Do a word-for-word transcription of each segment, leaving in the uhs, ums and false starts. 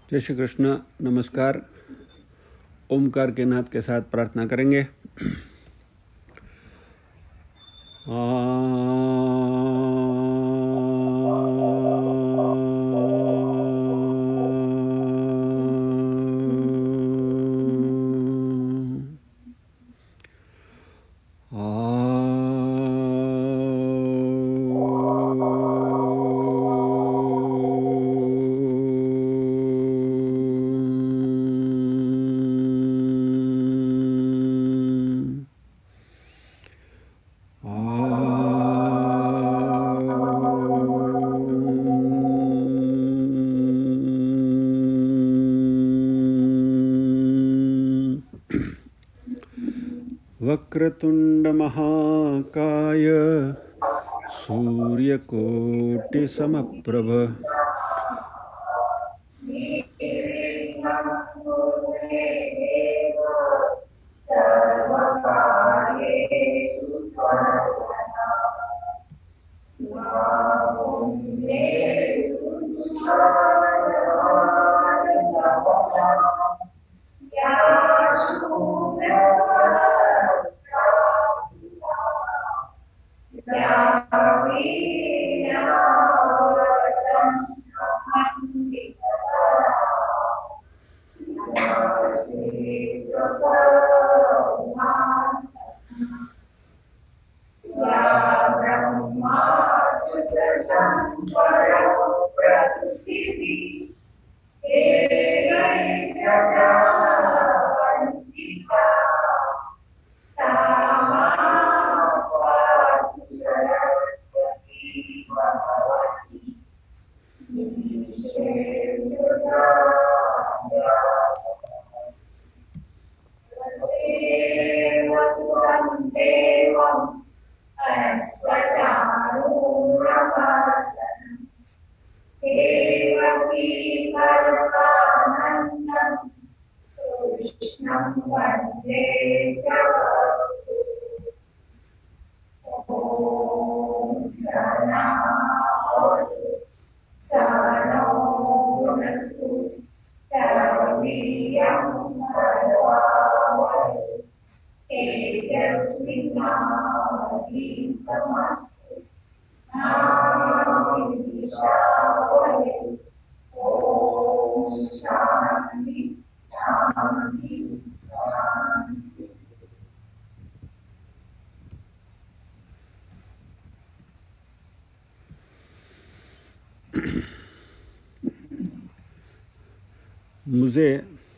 जय श्री कृष्ण। नमस्कार। ओमकार के नाद के साथ प्रार्थना करेंगे। वक्रतुंड महाकाय सूर्यकोटि समप्रभ मुझे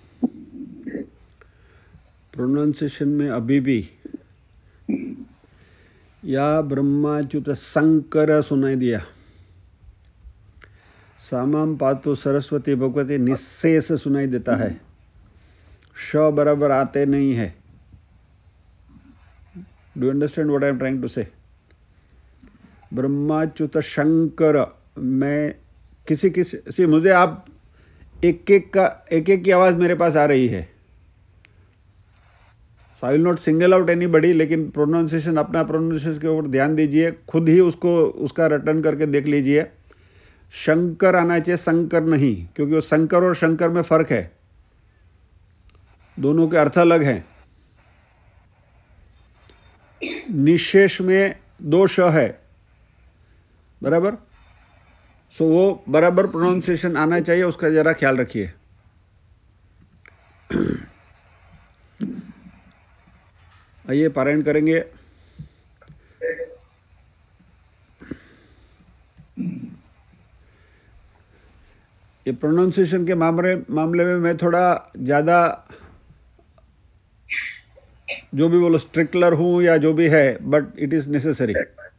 प्रोनाउंसिएशन में अभी भी या ब्रह्माच्युत शंकर सुनाई दिया। सामाम पातु सरस्वती भगवती निशेष सुनाई देता है। श बराबर आते नहीं है। Do you understand what I am trying to say? Brahmachyut Shankar मैं किसी किसी सी मुझे आप एक एक का एक एक की आवाज़ मेरे पास आ रही है। So I will not single out anybody, लेकिन प्रोनाउंसिएशन अपना प्रोनाउंसिएशन के ऊपर ध्यान दीजिए। खुद ही उसको उसका रटन करके देख लीजिए। शंकर आना चाहिए, शंकर नहीं, क्योंकि वो शंकर और शंकर में फ़र्क है। दोनों के अर्थ अलग हैं। निशेष में दो श है, बराबर। सो so, वो बराबर प्रोनाउंसिएशन आना चाहिए, उसका ज़रा ख्याल रखिए। आइए पारायण करेंगे। ये प्रोनाउंसिएशन के मामले मामले में मैं थोड़ा ज़्यादा जो भी बोलो स्ट्रिक्लर हूँ या जो भी है, but it is necessary.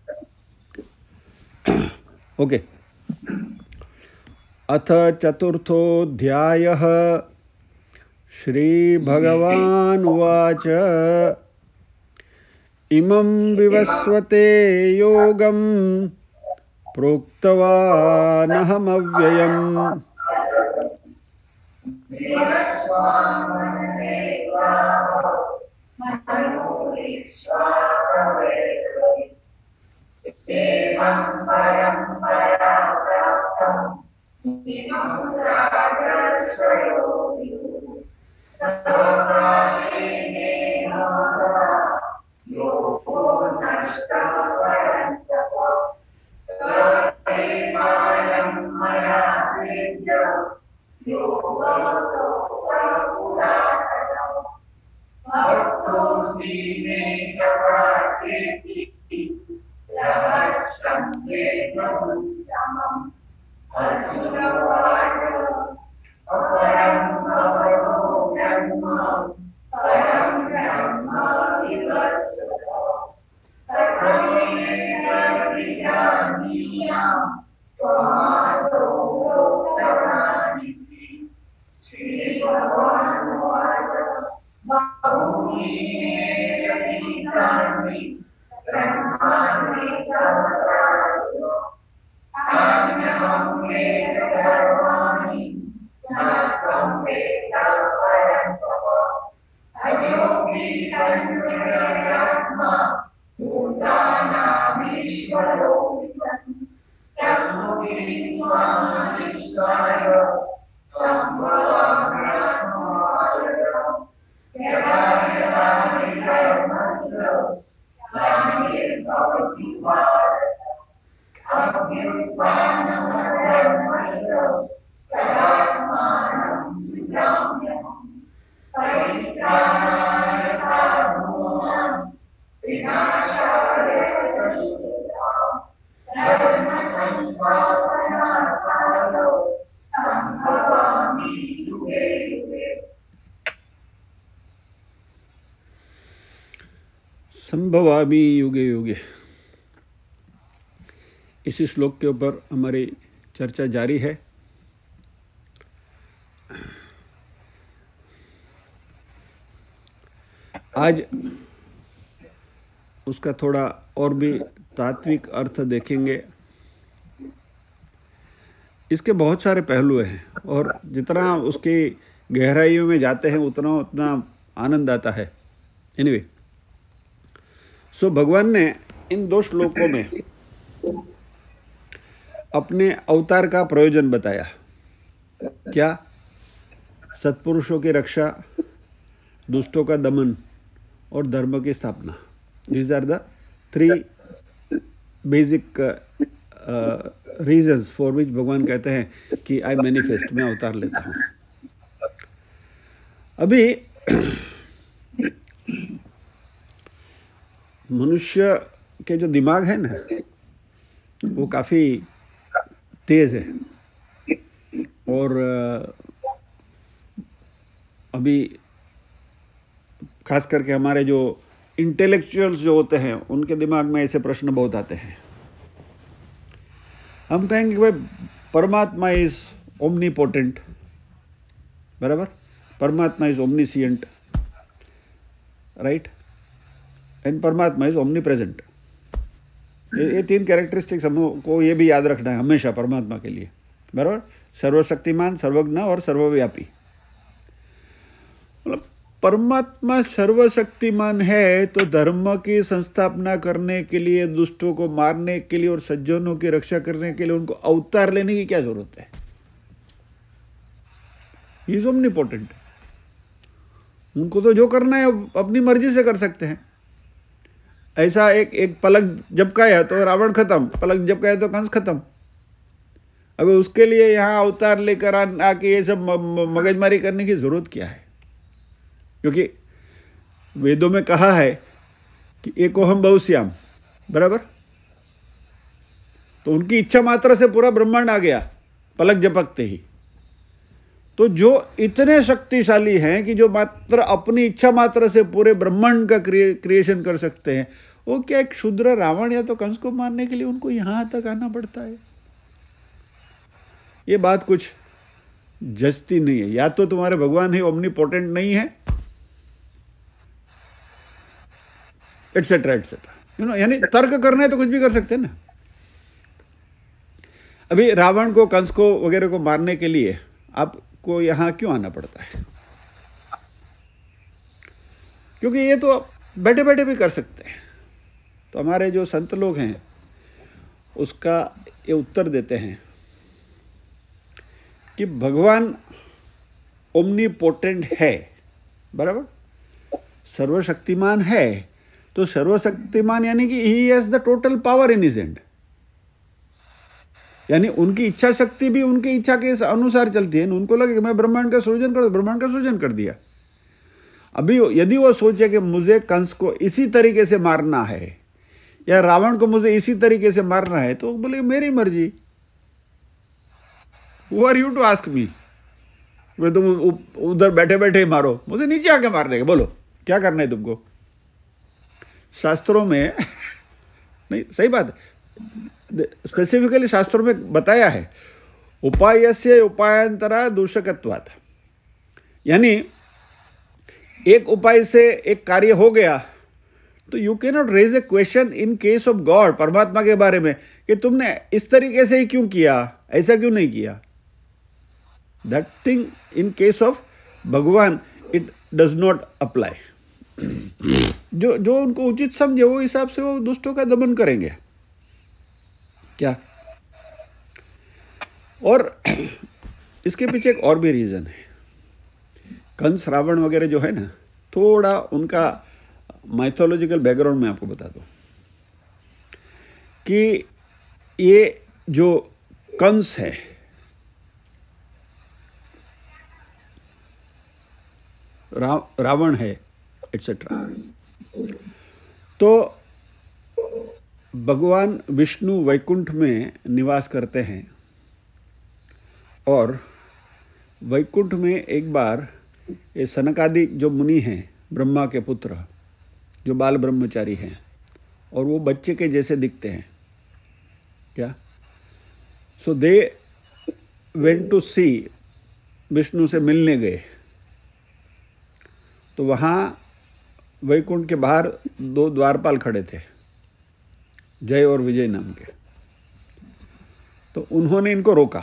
Okay. अथ चतुर्थोऽध्यायः। श्रीभगवानुवाच इमं विवस्वते योगं प्रोक्तवानहमव्ययम् संभवामि युगे युगे। इसी श्लोक के ऊपर हमारी चर्चा जारी है। आज उसका थोड़ा और भी तात्विक अर्थ देखेंगे। इसके बहुत सारे पहलू हैं और जितना उसकी गहराइयों में जाते हैं उतना उतना आनंद आता है। एनीवे, सो भगवान ने इन दो श्लोकों में अपने अवतार का प्रयोजन बताया। क्या? सत्पुरुषों की रक्षा, दुष्टों का दमन और धर्म की स्थापना। These are the three basic reasons for which भगवान कहते हैं कि आई मैनिफेस्ट, मैं अवतार लेता हूँ। अभी मनुष्य के जो दिमाग है ना, वो काफ़ी तेज है और अभी खास करके हमारे जो इंटेलेक्चुअल्स जो होते हैं उनके दिमाग में ऐसे प्रश्न बहुत आते हैं। हम कहेंगे कि भाई परमात्मा इज ओमनीपोटेंट, बराबर, परमात्मा इज ओमनीसिएंट, राइट, एंड परमात्मा इज ओमनी प्रेजेंट। ये तीन कैरेक्टरिस्टिक्स हमको ये भी याद रखना है हमेशा परमात्मा के लिए, बराबर। सर्वशक्तिमान, सर्वज्ञ और सर्वव्यापी। मतलब परमात्मा सर्वशक्तिमान है तो धर्म की संस्थापना करने के लिए, दुष्टों को मारने के लिए और सज्जनों की रक्षा करने के लिए उनको अवतार लेने की क्या जरूरत है? He is omnipotent. उनको तो जो करना है अपनी मर्जी से कर सकते हैं। ऐसा एक एक पलक झपकाया तो रावण खत्म, पलक झपकाया तो कंस खत्म। अब उसके लिए यहाँ अवतार लेकर आके ये सब मगजमारी करने की जरूरत क्या है? क्योंकि वेदों में कहा है कि एकोहम बहुश्याम, बराबर। तो उनकी इच्छा मात्र से पूरा ब्रह्मांड आ गया पलक झपकते ही। तो जो इतने शक्तिशाली हैं कि जो मात्र अपनी इच्छा मात्र से पूरे ब्रह्मांड का क्रिए, क्रिएशन कर सकते हैं, वो क्या एक क्षुद्र रावण या तो कंस को मारने के लिए उनको यहां तक आना पड़ता है? ये बात कुछ जचती नहीं है। या तो तुम्हारे भगवान ही ओमनीपोटेंट नहीं है, एटसेट्रा एटसेट्रा, यू नो, यानी तर्क करना है तो कुछ भी कर सकते हैं ना। अभी रावण को, कंस को वगैरह को मारने के लिए आपको यहां क्यों आना पड़ता है? क्योंकि ये तो बैठे बैठे भी कर सकते हैं। तो हमारे जो संत लोग हैं उसका ये उत्तर देते हैं कि भगवान ओमनीपोटेंट है, बराबर, सर्वशक्तिमान है, तो सर्वशक्तिमान यानी कि he has the total power in his hand, यानी उनकी इच्छा शक्ति भी उनकी इच्छा के अनुसार चलती है। उनको लगे कि मैं ब्रह्मांड का सृजन कर, ब्रह्मांड का सृजन कर दिया। अभी यदि वो सोचे कि मुझे कंस को इसी तरीके से मारना है या रावण को मुझे इसी तरीके से मारना है, तो बोले मेरी मर्जी, who are you to ask me, वे तुम उधर बैठे बैठे ही मारो, मुझे नीचे आके मारने के, बोलो क्या करना है तुमको। शास्त्रों में नहीं, सही बात है, स्पेसिफिकली शास्त्रों में बताया है, उपायस्य उपायांतरा दूषकत्वात्, यानी एक उपाय से एक कार्य हो गया तो you can not raise a question in case of God, परमात्मा के बारे में, कि तुमने इस तरीके से ही क्यों किया, ऐसा क्यों नहीं किया। That thing in case of Bhagwan it does not apply. जो जो उनको उचित समझे वो हिसाब से वो दुष्टों का दमन करेंगे क्या। और इसके पीछे एक और भी रीजन है। कंस रावण वगैरह जो है ना, थोड़ा उनका माइथोलॉजिकल बैकग्राउंड में आपको बता दूं कि ये जो कंस है, रा, रावण है एटसेट्रा, तो भगवान विष्णु वैकुंठ में निवास करते हैं, और वैकुंठ में एक बार ये सनकादि जो मुनि हैं, ब्रह्मा के पुत्र, जो बाल ब्रह्मचारी हैं, और वो बच्चे के जैसे दिखते हैं क्या, so they went to see, Vishnu से मिलने गए। तो वहाँ वैकुंठ के बाहर दो द्वारपाल खड़े थे, जय और विजय नाम के। तो उन्होंने इनको रोका।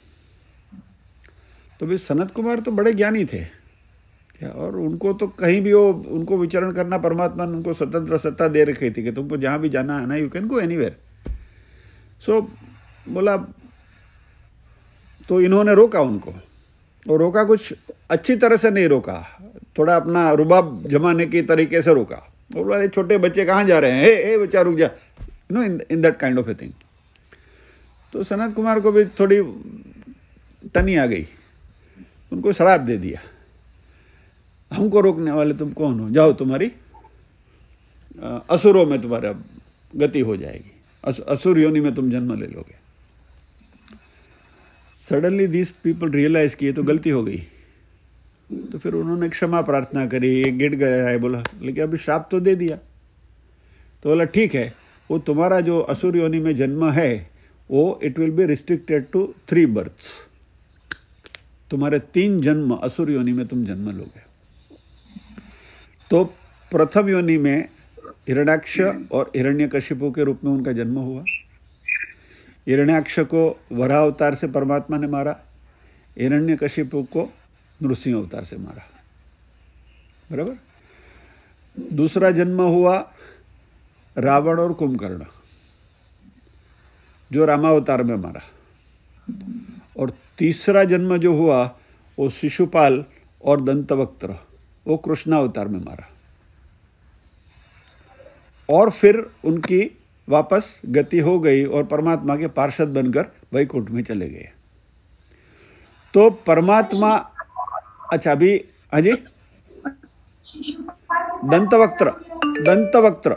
तो भी सनत कुमार तो बड़े ज्ञानी थे क्या, और उनको तो कहीं भी वो उनको विचरण करना, परमात्मा ने उनको स्वतंत्र सत्ता दे रखी थी कि तुमको जहाँ भी जाना है ना, you can go anywhere. So बोला, तो इन्होंने रोका उनको, और रोका कुछ अच्छी तरह से नहीं रोका, थोड़ा अपना रुबाब जमाने के तरीके से रोका। और बोला छोटे बच्चे कहाँ जा रहे हैं, ए ए बच्चा रुक जा, you know, in in that kind of a thing. तो सनत कुमार को भी थोड़ी टनी आ गई, उनको शराप दे दिया, हमको रोकने वाले तुम कौन हो, जाओ तुम्हारी असुरों में तुम्हारा गति हो जाएगी, अस, असुर योनि में तुम जन्म ले लोगे। सडनली दिस पीपल रियलाइज किए तो गलती हो गई, तो फिर उन्होंने क्षमा प्रार्थना करी, गिर गया है, बोला लेकिन अभी श्राप तो दे दिया। तो बोला ठीक है, वो तुम्हारा जो असुर योनि में जन्म है वो it will be restricted to three births, तुम्हारे तीन जन्म असुर योनि में तुम जन्म लोगे। तो प्रथम योनि में हिरण्याक्ष और हिरण्यकशिपु के रूप में उनका जन्म हुआ। हिरण्याक्ष को वराह अवतार से परमात्मा ने मारा, हिरण्यकशिपु को नृसिंह अवतार से मारा, बराबर। दूसरा जन्म हुआ रावण और कुंभकर्ण, जो रामावतार में मारा। और तीसरा जन्म जो हुआ वो शिशुपाल और दंतवक्त्र, वो कृष्णावतार में मारा। और फिर उनकी वापस गति हो गई और परमात्मा के पार्षद बनकर वैकुंठ में चले गए। तो परमात्मा, अच्छा अभी, हाँ जी, दंतवक्त्र, दंतवक्त्र,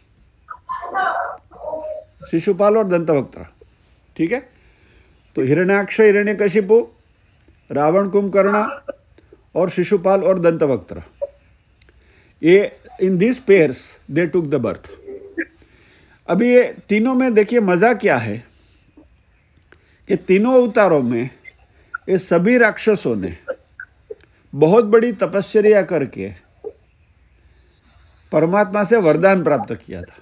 शिशुपाल और दंतवक्त्र, ठीक है। तो हिरण्याक्ष, हिरण्यकशिपु, रावण, कुंभकर्ण और शिशुपाल और दंतवक्त्र, ये in this pairs they took the birth. अभी ये तीनों में देखिए मजा क्या है कि तीनों अवतारों में ये सभी राक्षसों ने बहुत बड़ी तपस्या करके परमात्मा से वरदान प्राप्त किया था।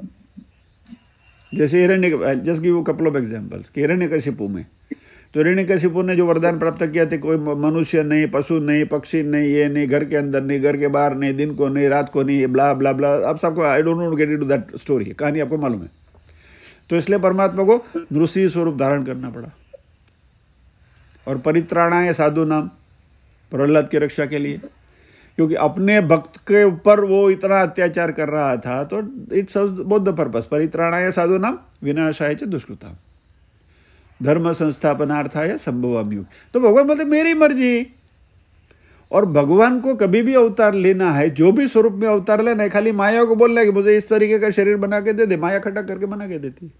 जैसे Hiranya, just give couple of examples, Hiranyakashipu में, तो हिरण्यकशिपु ने जो वरदान प्राप्त किया थे, कोई मनुष्य नहीं, पशु नहीं, पक्षी नहीं, ये नहीं, घर के अंदर नहीं, घर के बाहर नहीं, दिन को नहीं, रात को नहीं, ये ब्ला ब्ला ब्ला, अब सबको, I don't know get into that story, कहानी आपको मालूम है। तो इसलिए परमात्मा को नृसिंह स्वरूप धारण करना पड़ा। और परित्राणाय साधु नाम, प्रहलाद की रक्षा के लिए, क्योंकि अपने भक्त के ऊपर वो इतना अत्याचार कर रहा था। तो it serves both the purpose, परित्राणाय साधूनां विनाशाय च दुष्कृताम्, धर्म संस्थापनार्थाय संभवामि युगे। तो भगवान बोलते मेरी मर्जी। और भगवान को कभी भी अवतार लेना है, जो भी स्वरूप में अवतार लेना है, खाली माया को बोलना है कि मुझे इस तरीके का शरीर बना के दे दे, माया खटक करके बना के देती।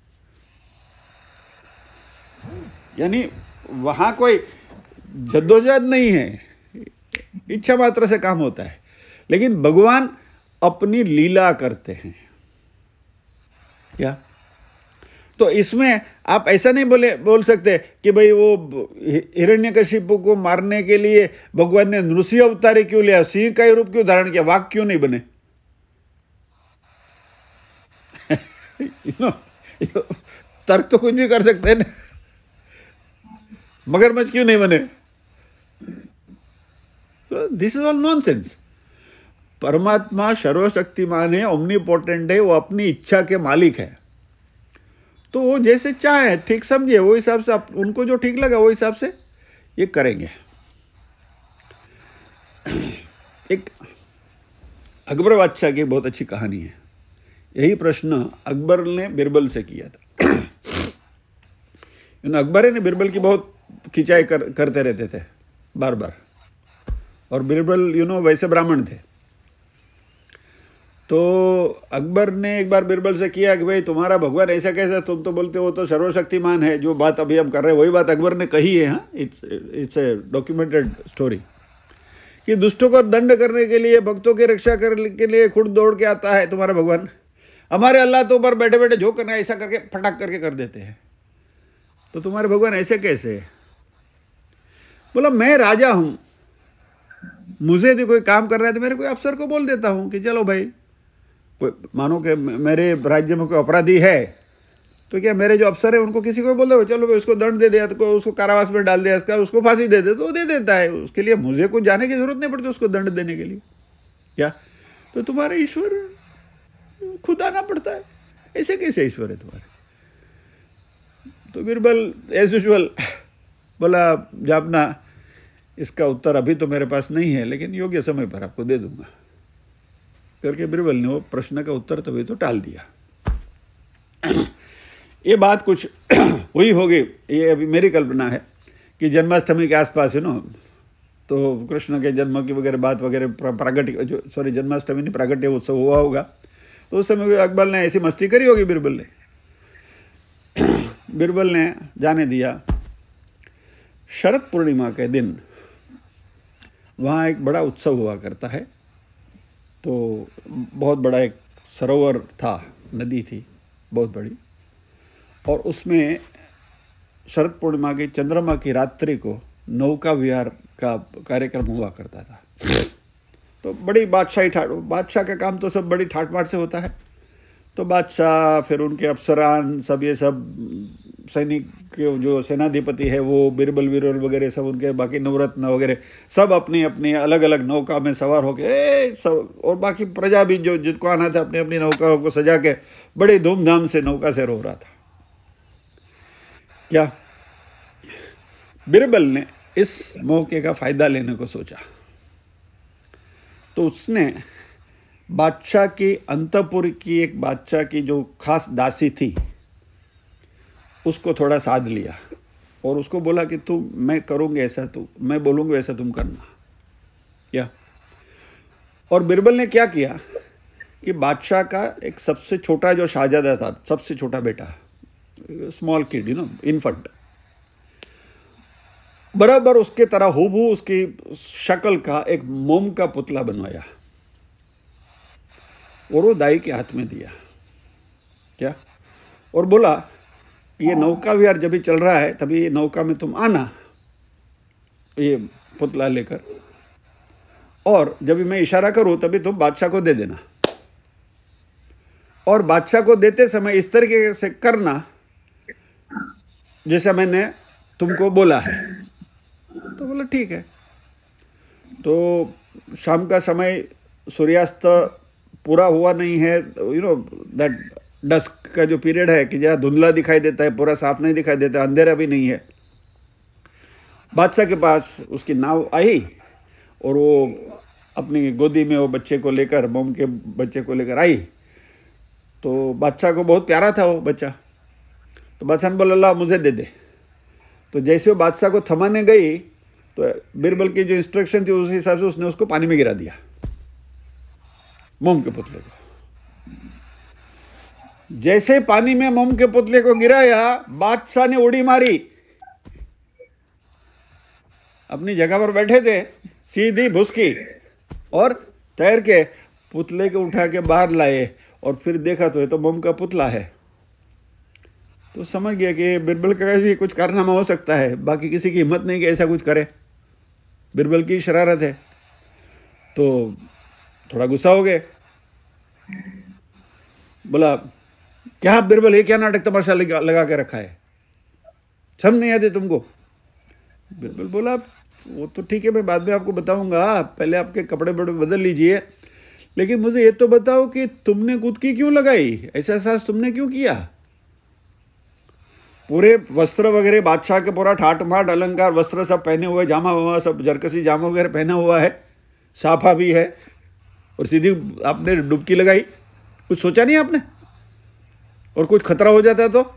यानी वहां कोई जद्दोजहद नहीं है, इच्छा मात्र से काम होता है। लेकिन भगवान अपनी लीला करते हैं क्या? तो इसमें आप ऐसा नहीं बोले बोल सकते कि भाई वो हिरण्यकशिपु को मारने के लिए भगवान ने नृसिंह अवतारी क्यों लिया, सिंह का रूप क्यों धारण किया, वाघ क्यों नहीं बने? you know, तर्क तो कुछ भी कर सकते हैं ना, मगरमच्छ क्यों नहीं बने? This is all nonsense. परमात्मा सर्वशक्तिमान है, ओमनीपोटेंट है, वो अपनी इच्छा के मालिक है। तो वो जैसे चाहे ठीक समझे, वो हिसाब से आप उनको जो ठीक लगा वो हिसाब से ये करेंगे। एक अकबर बादशाह की बहुत अच्छी कहानी है। यही प्रश्न अकबर ने बिरबल से किया था। अकबर ने बिरबल की बहुत खिंचाई कर, करते रहते थे बार बार, और बिरबल यू नो वैसे ब्राह्मण थे। तो अकबर ने एक बार बिरबल से किया कि भाई तुम्हारा भगवान ऐसा कैसा, तुम तो बोलते हो तो सर्वशक्तिमान है, जो बात अभी हम कर रहे हैं वही बात अकबर ने कही है। हाँ, it's it's a documented story कि दुष्टों को दंड करने के लिए, भक्तों की रक्षा करने के लिए खुद दौड़ के आता है तुम्हारा भगवान। हमारे अल्लाह तो ऊपर बैठे बैठे जो करना है ऐसा करके फटाक करके कर देते हैं, तो तुम्हारे भगवान ऐसे कैसे? बोला मैं राजा हूं, मुझे तो कोई काम करना है तो मेरे कोई अफसर को बोल देता हूं कि चलो भाई, कोई मानो कि मेरे राज्य में कोई अपराधी है तो क्या मेरे जो अफसर है उनको किसी को बोल दो चलो भाई उसको दंड दे दिया, तो उसको कारावास में डाल दिया, इसका उसको फांसी दे दे, तो वो दे देता है। उसके लिए मुझे कुछ जाने की जरूरत नहीं पड़ती उसको दंड देने के लिए। क्या तो तुम्हारे ईश्वर खुद आना पड़ता है? ऐसे कैसे ईश्वर है तुम्हारे? तो बिरबल एज यूजुअल बोला जापना, इसका उत्तर अभी तो मेरे पास नहीं है, लेकिन योग्य समय पर आपको दे दूंगा करके बिरबल ने वो प्रश्न का उत्तर तभी तो टाल दिया। ये बात कुछ हुई होगी, ये अभी मेरी कल्पना है कि जन्माष्टमी के आसपास है ना, तो कृष्ण के जन्म की वगैरह बात वगैरह प्रागट्य जो सॉरी जन्माष्टमी नहीं प्रागट्य उत्सव हुआ होगा, तो उस समय अकबर ने ऐसी मस्ती करी होगी बिरबल ने। बिरबल ने जाने दिया। शरद पूर्णिमा के दिन वहाँ एक बड़ा उत्सव हुआ करता है। तो बहुत बड़ा एक सरोवर था, नदी थी बहुत बड़ी, और उसमें शरद पूर्णिमा की चंद्रमा की रात्रि को नौका विहार का कार्यक्रम हुआ करता था। तो बड़ी बादशाही ठाट बादशाह का काम तो सब बड़ी ठाट बाट से होता है। तो बादशाह, फिर उनके अफसरान, सब ये सब सैनिक के जो सेनाधिपति है वो बिरबल बिरबल वगैरह सब, उनके बाकी नवरत्न वगैरह सब अपनी अपनी अलग अलग नौका में सवार होके सब, और बाकी प्रजा भी जो जिनको आना था अपनी अपनी नौका को सजा के बड़े धूमधाम से नौका सैर हो रहा था। क्या बिरबल ने इस मौके का फायदा लेने को सोचा, तो उसने बादशाह की अंतपुर की एक बादशाह की जो खास दासी थी उसको थोड़ा साध लिया और उसको बोला कि तुम, मैं करूँगा ऐसा, तू मैं बोलूँगा ऐसा तुम करना। क्या और बिरबल ने क्या किया कि बादशाह का एक सबसे छोटा जो शाहजादा था, सबसे छोटा बेटा, small kid you know infant, बराबर उसके तरह हूबहू उसकी शक्ल का एक मोम का पुतला बनवाया और वो दाई के हाथ में दिया। क्या और बोला ये नौका विहार जब भी चल रहा है तभी नौका में तुम आना ये पुतला लेकर, और जब भी मैं इशारा करूं तभी तुम बादशाह को दे देना, और बादशाह को देते समय इस तरीके से करना जैसा मैंने तुमको बोला है। तो बोला ठीक है। तो शाम का समय, सूर्यास्त पूरा हुआ नहीं है, यू नो दैट डस्क का जो पीरियड है कि जहाँ धुंधला दिखाई देता है, पूरा साफ नहीं दिखाई देता, अंधेरा भी नहीं है। बादशाह के पास उसकी नाव आई और वो अपनी गोदी में वो बच्चे को लेकर, मोम के बच्चे को लेकर आई, तो बादशाह को बहुत प्यारा था वो बच्चा। तो बादशाह ने बोला अल्लाह मुझे दे दे। तो जैसे वो बादशाह को थमाने गई तो बीरबल की जो इंस्ट्रक्शन थी उस हिसाब से उसने उसको पानी में गिरा दिया, मोम के पुतले को। जैसे पानी में मोम के पुतले को गिराया, बादशाह ने उड़ी मारी, अपनी जगह पर बैठे थे, सीधी भुसकी और तैर के पुतले को उठा के बाहर लाए और फिर देखा तो ये तो मोम का पुतला है। तो समझ गया कि बीरबल का भी कुछ कारनामा हो सकता है, बाकी किसी की हिम्मत नहीं कि ऐसा कुछ करे, बीरबल की शरारत है। तो थोड़ा गुस्सा हो गए, बोला क्या बीरबल ये क्या नाटक तमाशा लगा, लगा के रखा है, समझ नहीं आते तुमको? बीरबल बोला वो तो ठीक है, मैं बाद में आपको बताऊंगा, पहले आपके कपड़े बड़े बदल लीजिए, लेकिन मुझे ये तो बताओ कि तुमने कुदकी क्यों लगाई, ऐसा एहसास तुमने क्यों किया? पूरे वस्त्र वगैरह बादशाह के पूरा ठाट माट अलंकार वस्त्र सब पहने हुए, जामा वामा सब जरकसी जामा वगैरह पहना हुआ है, साफा भी है, और सीधी आपने डुबकी लगाई, कुछ सोचा नहीं आपने? और कुछ खतरा हो जाता है तो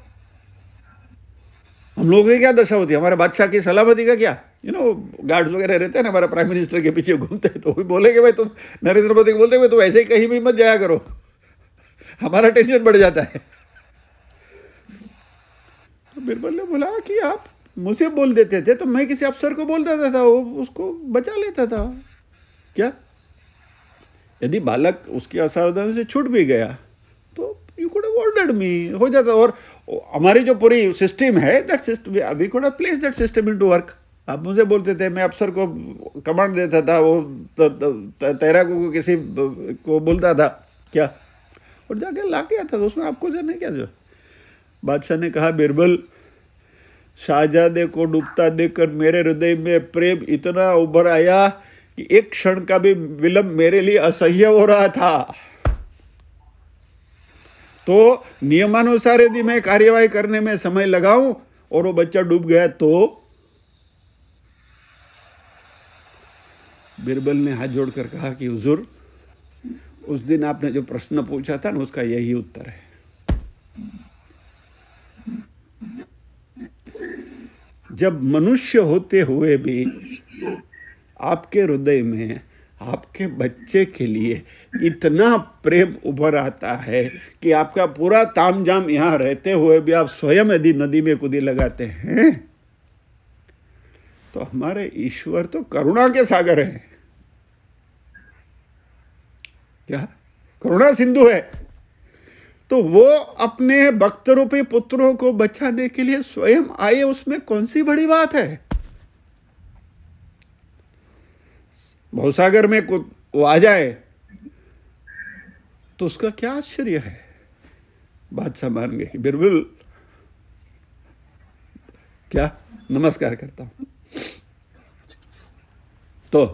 हम लोगों की क्या दशा होती है? हमारे बादशाह की सलामती का क्या? यू नो गार्ड्स वगैरह रहते हैं ना हमारा प्राइम मिनिस्टर के पीछे घूमते हैं, तो भी बोलेंगे भाई तुम नरेंद्र मोदी को बोलते हुए तुम ऐसे ही कहीं भी मत जाया करो, हमारा टेंशन बढ़ जाता है। तो बीरबल ने बोला कि आप मुझसे बोल देते थे तो मैं किसी अफसर को बोल देता था, वो उसको बचा लेता था। क्या यदि बालक उसकी असावधानी से छूट भी गया तो you could have ordered me, हो जाता। और हमारी जो पूरी सिस्टम है that system we could have place that system into work. आप मुझे बोलते थे, मैं अफसर को कमांड देता था, वो तैराकों को किसी को बोलता था क्या, और जाके ला के आता था, उसमें आपको जाने क्या। जो बादशाह ने कहा बीरबल, शाहजादे को डूबता देखकर मेरे हृदय में प्रेम इतना उभर आया कि एक क्षण का भी विलंब मेरे लिए असह्य हो रहा था। तो नियमानुसार यदि मैं कार्यवाही करने में समय लगाऊं और वो बच्चा डूब गया तो? बीरबल ने हाथ जोड़कर कहा कि हुजूर, उस दिन आपने जो प्रश्न पूछा था ना उसका यही उत्तर है। जब मनुष्य होते हुए भी आपके हृदय में आपके बच्चे के लिए इतना प्रेम उभर आता है कि आपका पूरा तामझाम यहाँ रहते हुए भी आप स्वयं यदि नदी में कूदी लगाते हैं, तो हमारे ईश्वर तो करुणा के सागर हैं। क्या करुणा सिंधु है। तो वो अपने भक्त रूपी पुत्रों को बचाने के लिए स्वयं आए, उसमें कौन सी बड़ी बात है? भवसागर में वो आ जाए तो उसका क्या आश्चर्य है। बादशाह मान गए कि बिरबल क्या नमस्कार करता हूं। तो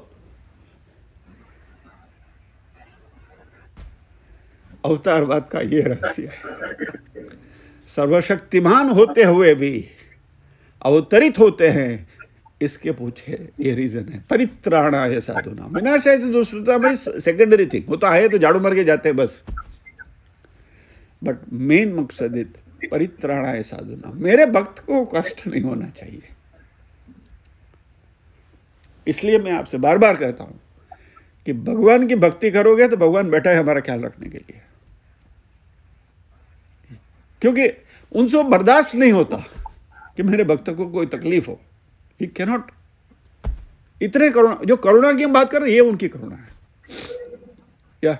अवतारवाद का ये रहस्य है, सर्वशक्तिमान होते हुए भी अवतरित होते हैं, इसके पूछे ये रीजन है। परित्राणाय साधुना, विनाशाय दुष्कृता में सेकेंडरी थिंग, वो तो आए तो झाड़ू मार के जाते हैं बस, बट मेन मकसद परित्राणाय साधुना, मेरे भक्त को कष्ट नहीं होना चाहिए। इसलिए मैं आपसे बार बार कहता हूं कि भगवान की भक्ति करोगे तो भगवान बैठा है हमारा ख्याल रखने के लिए, क्योंकि उनसे बर्दाश्त नहीं होता कि मेरे भक्त को कोई तकलीफ हो। He cannot. इतने करुणा, जो करुणा की हम बात कर रहे हैं ये उनकी करुणा है। क्या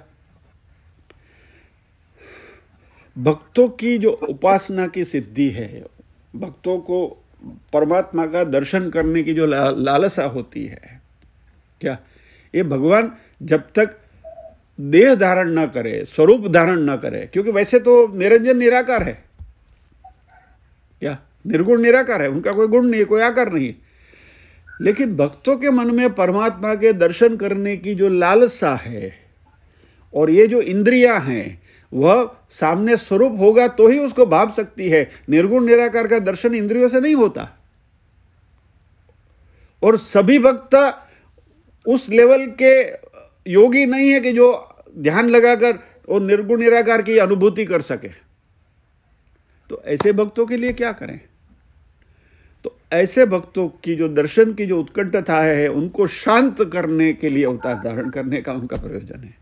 भक्तों की जो उपासना की सिद्धि है, भक्तों को परमात्मा का दर्शन करने की जो ला, लालसा होती है, क्या ये भगवान जब तक देह धारण ना करे, स्वरूप धारण ना करे, क्योंकि वैसे तो निरंजन निराकार है, क्या निर्गुण निराकार है, उनका कोई गुण नहीं है, कोई आकार नहीं है, लेकिन भक्तों के मन में परमात्मा के दर्शन करने की जो लालसा है और ये जो इंद्रियां हैं वह सामने स्वरूप होगा तो ही उसको भाप सकती है। निर्गुण निराकार का दर्शन इंद्रियों से नहीं होता। और सभी भक्त उस लेवल के योगी नहीं है कि जो ध्यान लगाकर वो निर्गुण निराकार की अनुभूति कर सके। तो ऐसे भक्तों के लिए क्या करें? तो ऐसे भक्तों की जो दर्शन की जो उत्कंठता है उनको शांत करने के लिए अवतार धारण करने का उनका प्रयोजन है।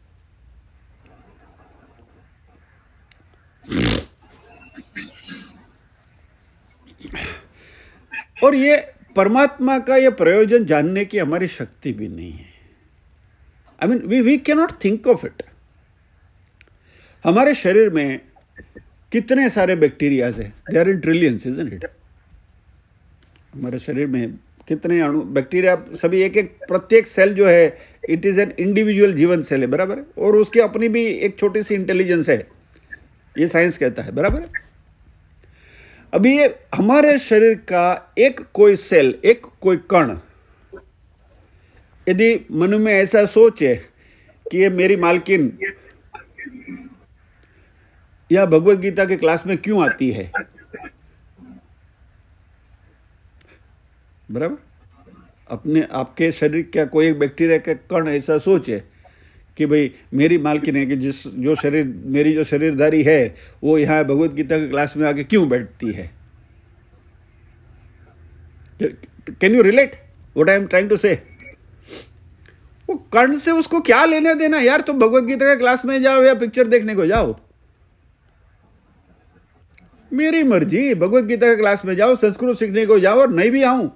और ये परमात्मा का ये प्रयोजन जानने की हमारी शक्ति भी नहीं है। I mean we we can not think of it. हमारे शरीर में कितने सारे बैक्टीरियाज है, they are in trillions, isn't it. हमारे शरीर में कितने अणु बैक्टीरिया, सभी एक एक प्रत्येक सेल जो है it is an individual jeevan cell है, बराबर है। और उसकी अपनी भी एक छोटी सी इंटेलिजेंस है, ये साइंस कहता है, बराबर है। अभी ये हमारे शरीर का एक कोई सेल, एक कोई कण, यदि मन में ऐसा सोचे कि ये मेरी मालकिन या भगवत गीता के क्लास में क्यों आती है, बराबर, अपने आपके शरीर का कोई एक बैक्टीरिया का कण ऐसा सोचे कि भाई मेरी मालकिन है कि जिस जो शरीर मेरी जो शरीरधारी है वो यहाँ भगवत गीता के क्लास में आके क्यों बैठती है। Can you relate what I am trying to say? वो कण से उसको क्या लेने देना यार? तो भगवत गीता के क्लास में जाओ या पिक्चर देखने को जाओ, मेरी मर्जी। भगवत गीता के क्लास में जाओ, संस्कृत सीखने को जाओ, और नहीं भी आऊं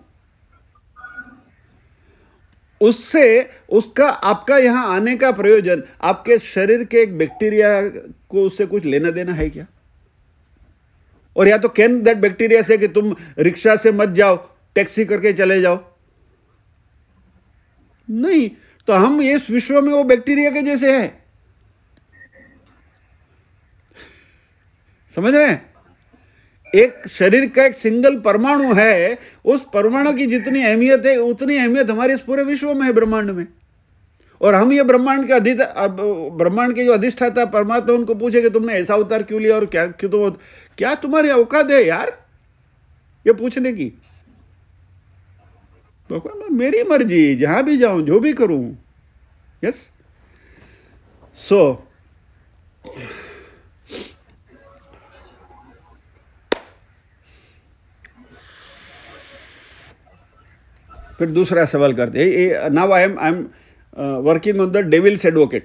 उससे उसका आपका यहां आने का प्रयोजन आपके शरीर के एक बैक्टीरिया को उससे कुछ लेना देना है क्या? और या तो कैन दैट बैक्टीरिया से कि तुम रिक्शा से मत जाओ, टैक्सी करके चले जाओ? नहीं। तो हम इस विश्व में वो बैक्टीरिया के जैसे हैं, समझ रहे हैं? एक शरीर का एक सिंगल परमाणु है, उस परमाणु की जितनी अहमियत है उतनी अहमियत हमारे इस पूरे विश्व में है, ब्रह्मांड में। और हम ये ब्रह्मांड के अधि ब्रह्मांड के जो अधिष्ठाता परमात्मा उनको पूछे कि तुमने ऐसा अवतार क्यों लिया और क्या क्यों, तुम क्या तुम्हारी औकात है यार ये पूछने की? तो मेरी मर्जी, जहां भी जाऊं, जो भी करूं। यस। सो फिर दूसरा सवाल करते हैं। Now I am I am working on the devil's advocate,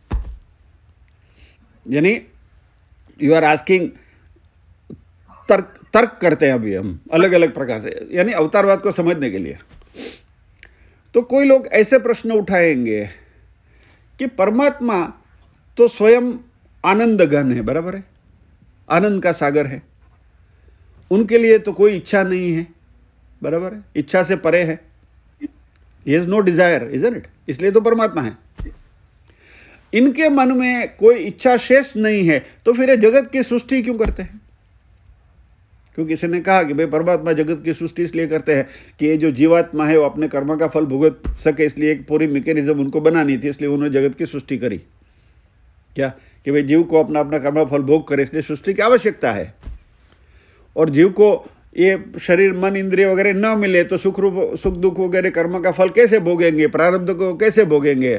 यानी यू आर आस्किंग, तर्क तर्क करते हैं अभी हम अलग अलग प्रकार से, यानी अवतारवाद को समझने के लिए। तो कोई लोग ऐसे प्रश्न उठाएंगे कि परमात्मा तो स्वयं आनंद घन है, बराबर है, आनंद का सागर है, उनके लिए तो कोई इच्छा नहीं है, बराबर है, इच्छा से परे है, he has no desire, isn't it? इसलिए तो परमात्मा है। इनके मन में कोई इच्छा शेष नहीं है, तो फिर ये जगत की सृष्टि क्यों करते हैं? क्योंकि किसी ने कहा कि भाई परमात्मा जगत की सृष्टि इसलिए करते हैं कि ये जो जीवात्मा है वो अपने कर्म का फल भुगत सके, इसलिए एक पूरी मैकेनिज्म उनको बनानी थी, इसलिए उन्होंने जगत की सृष्टि करी। क्या कि भाई जीव को अपना अपना कर्म फल भोग करे, इसलिए सृष्टि की आवश्यकता है। और जीव को ये शरीर मन इंद्रिय वगैरह न मिले तो सुख रूप सुख दुख वगैरह कर्म का फल कैसे भोगेंगे, प्रारब्ध को कैसे भोगेंगे,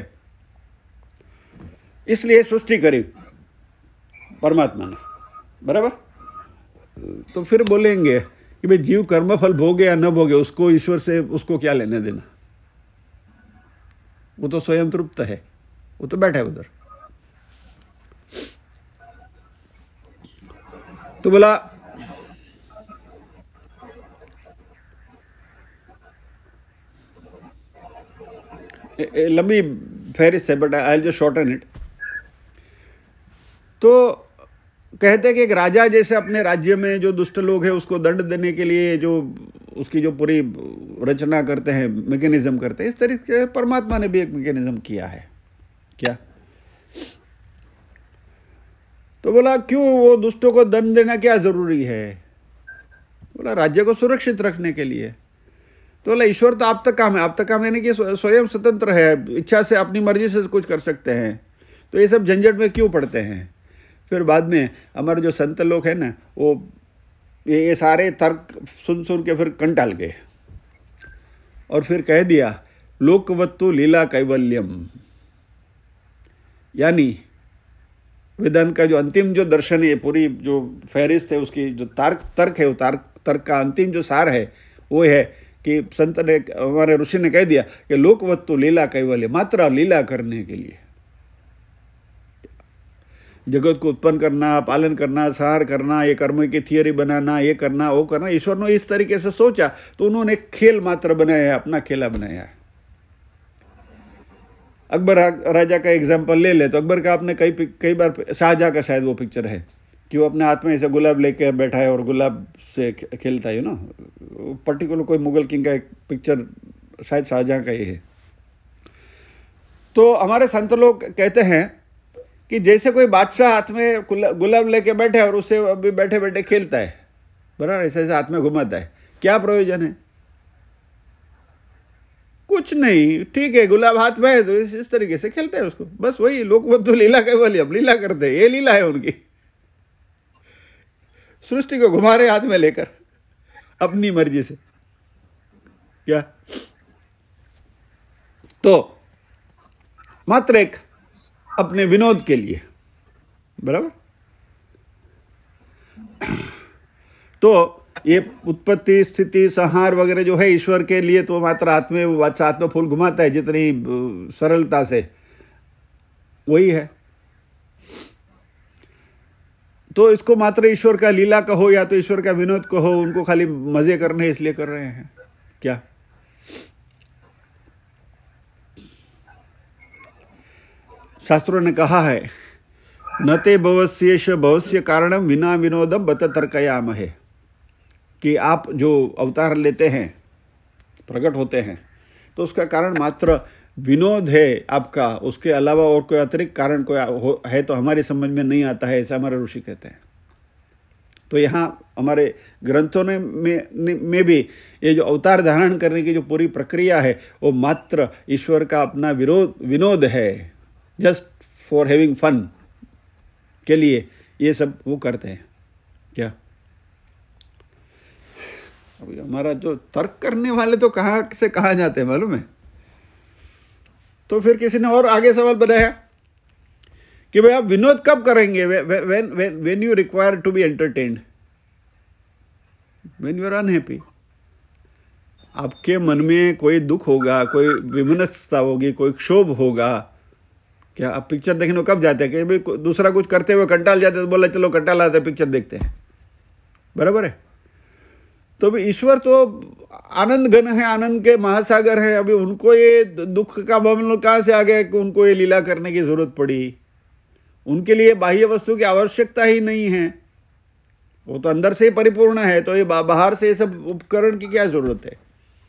इसलिए सृष्टि करी परमात्मा ने, बराबर। तो फिर बोलेंगे कि भाई जीव कर्म फल भोगे या न भोगे, उसको ईश्वर से उसको क्या लेने देना, वो तो स्वयं तृप्त है, वो तो बैठा है उधर। तो बोला लंबी फेरिस्त है but I will just shorten it. तो कहते हैं कि एक राजा जैसे अपने राज्य में जो दुष्ट लोग हैं उसको दंड देने के लिए जो उसकी जो पूरी रचना करते हैं, मैकेनिज्म करते हैं, इस तरीके से परमात्मा ने भी एक मैकेनिज्म किया है। क्या? तो बोला क्यों वो दुष्टों को दंड देना क्या जरूरी है? बोला राज्य को सुरक्षित रखने के लिए। तो बोला ईश्वर तो आप तक काम है, आप तक काम यानी कि स्वयं स्वतंत्र है, इच्छा से अपनी मर्जी से कुछ कर सकते हैं, तो ये सब झंझट में क्यों पड़ते हैं? फिर बाद में हमारे जो संत लोग हैं ना, वो ये सारे तर्क सुन सुन के फिर कंटाल गए और फिर कह दिया लोकवत्तु लीला कैवल्यम, यानी वेदांत का जो अंतिम जो दर्शन है, पूरी जो फहरिस्त है उसकी जो तार्क तर्क है, वो तार्क तर्क का अंतिम जो सार है वो है कि संत ने, हमारे ऋषि ने कह दिया कि लोकवत्तु लीला कैवल्य, मात्र लीला करने के लिए, जगत को उत्पन्न करना, पालन करना, संहार करना, ये कर्म की थियरी बनाना, ये करना, वो करना, ईश्वर ने इस तरीके से सोचा तो उन्होंने खेल मात्र बनाया है, अपना खेला बनाया है। अकबर राजा का एग्जाम्पल ले ले तो अकबर का आपने कई कई बार, शाहजहाँ का शायद वो पिक्चर है कि वो अपने हाथ में ऐसे गुलाब लेकर बैठा है और गुलाब से खेलता है ना, पर्टिकुलर कोई मुगल किंग का एक पिक्चर शायद शाहजहाँ का ही है। तो हमारे संत लोग कहते हैं कि जैसे कोई बादशाह हाथ में गुलाब लेके बैठे और उससे अभी बैठे बैठे खेलता है, बराबर ऐसे ऐसे हाथ में घुमाता है, क्या प्रयोजन है? कुछ नहीं, ठीक है, गुलाब हाथ में है तो इस, इस तरीके से खेलते हैं उसको, बस वही लोकवत्तु लीला कैवल्य, अब लीला करते हैं, ये लीला है उनकी, सृष्टि को घुमा रहे हाथ में लेकर अपनी मर्जी से, क्या? तो मात्र एक अपने विनोद के लिए, बराबर। तो ये उत्पत्ति, स्थिति, संहार वगैरह जो है ईश्वर के लिए, तो मात्र हाथ में हाथ में फूल घुमाता है जितनी सरलता से, वही है। तो इसको मात्र ईश्वर का लीला कहो या तो ईश्वर का विनोद कहो, उनको खाली मजे करने इसलिए कर रहे हैं, क्या? शास्त्रों ने कहा है, न ते भवस्येष भवस्य कारणम विना विनोदम बत तर्कयामहे, कि आप जो अवतार लेते हैं, प्रकट होते हैं, तो उसका कारण मात्र विनोद है आपका, उसके अलावा और कोई अतिरिक्त कारण कोई है तो हमारी समझ में नहीं आता है, ऐसा हमारे ऋषि कहते हैं। तो यहाँ हमारे ग्रंथों ने में, में भी ये जो अवतार धारण करने की जो पूरी प्रक्रिया है वो मात्र ईश्वर का अपना विरोध विनोद है, जस्ट फॉर हैविंग फन के लिए ये सब वो करते हैं, क्या? अभी हमारा जो तर्क करने वाले तो कहाँ से कहाँ जाते हैं मालूम है। तो फिर किसी ने और आगे सवाल बताया कि भाई आप विनोद कब करेंगे? When when when you require to be entertained, when you are unhappy. आपके मन में कोई दुख होगा, कोई विमनस्ता होगी, कोई क्षोभ होगा, क्या आप पिक्चर देखने को कब जाते हैं? कि भाई दूसरा कुछ करते हुए कंटाल जाते तो बोला चलो कंटाल आते पिक्चर देखते हैं, बराबर है। तो भी ईश्वर तो आनंद घन है, आनंद के महासागर है, अभी उनको ये दुख का मामला कहाँ से आ गया कि उनको ये लीला करने की जरूरत पड़ी? उनके लिए बाह्य वस्तु की आवश्यकता ही नहीं है, वो तो अंदर से ही परिपूर्ण है, तो ये बाहर से ये सब उपकरण की क्या जरूरत है?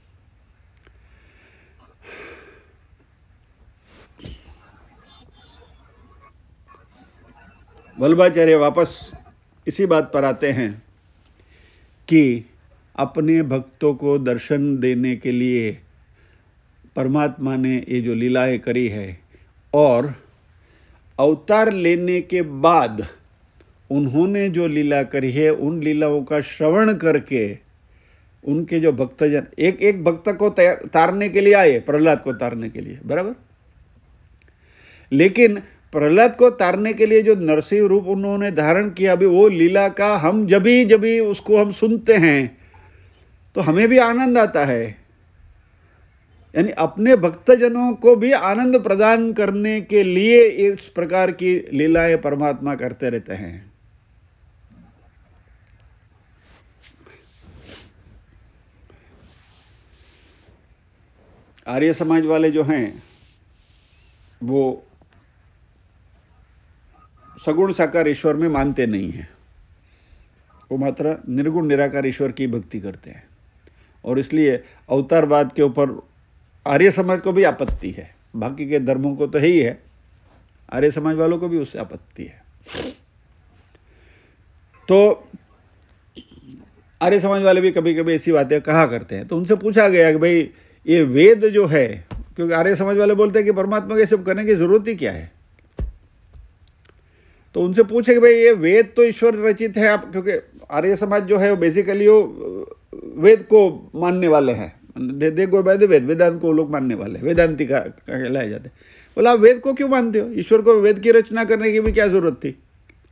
वल्लभाचार्य वापस इसी बात पर आते हैं कि अपने भक्तों को दर्शन देने के लिए परमात्मा ने ये जो लीलाएं करी है, और अवतार लेने के बाद उन्होंने जो लीला करी है उन लीलाओं का श्रवण करके उनके जो भक्तजन, एक एक भक्त को तारने के लिए आए, प्रहलाद को तारने के लिए, बराबर। लेकिन प्रहलाद को तारने के लिए जो नरसिंह रूप उन्होंने धारण किया, अभी वो लीला का हम जब भी जब भी उसको हम सुनते हैं तो हमें भी आनंद आता है, यानी अपने भक्तजनों को भी आनंद प्रदान करने के लिए इस प्रकार की लीलाएं परमात्मा करते रहते हैं। आर्य समाज वाले जो हैं वो सगुण साकार ईश्वर में मानते नहीं हैं, वो मात्र निर्गुण निराकार ईश्वर की भक्ति करते हैं, और इसलिए अवतारवाद के ऊपर आर्य समाज को भी आपत्ति है। बाकी के धर्मों को तो है ही है, आर्य समाज वालों को भी उससे आपत्ति है। तो आर्य समाज वाले भी कभी कभी ऐसी बातें कहा करते हैं। तो उनसे पूछा गया कि भाई ये वेद जो है, क्योंकि आर्य समाज वाले बोलते हैं कि परमात्मा के सब करने की जरूरत ही क्या है, तो उनसे पूछे कि भाई ये वेद तो ईश्वर रचित है, आप, क्योंकि आर्य समाज जो है वो बेसिकली वो वेद को मानने वाले हैं, दे दे गो बाय द वेद, वेदांत को लोग मानने वाले, वेदांती का कहलाए जाते। बोला आप वेद को क्यों मानते हो? ईश्वर को वेद की रचना करने की भी क्या जरूरत थी?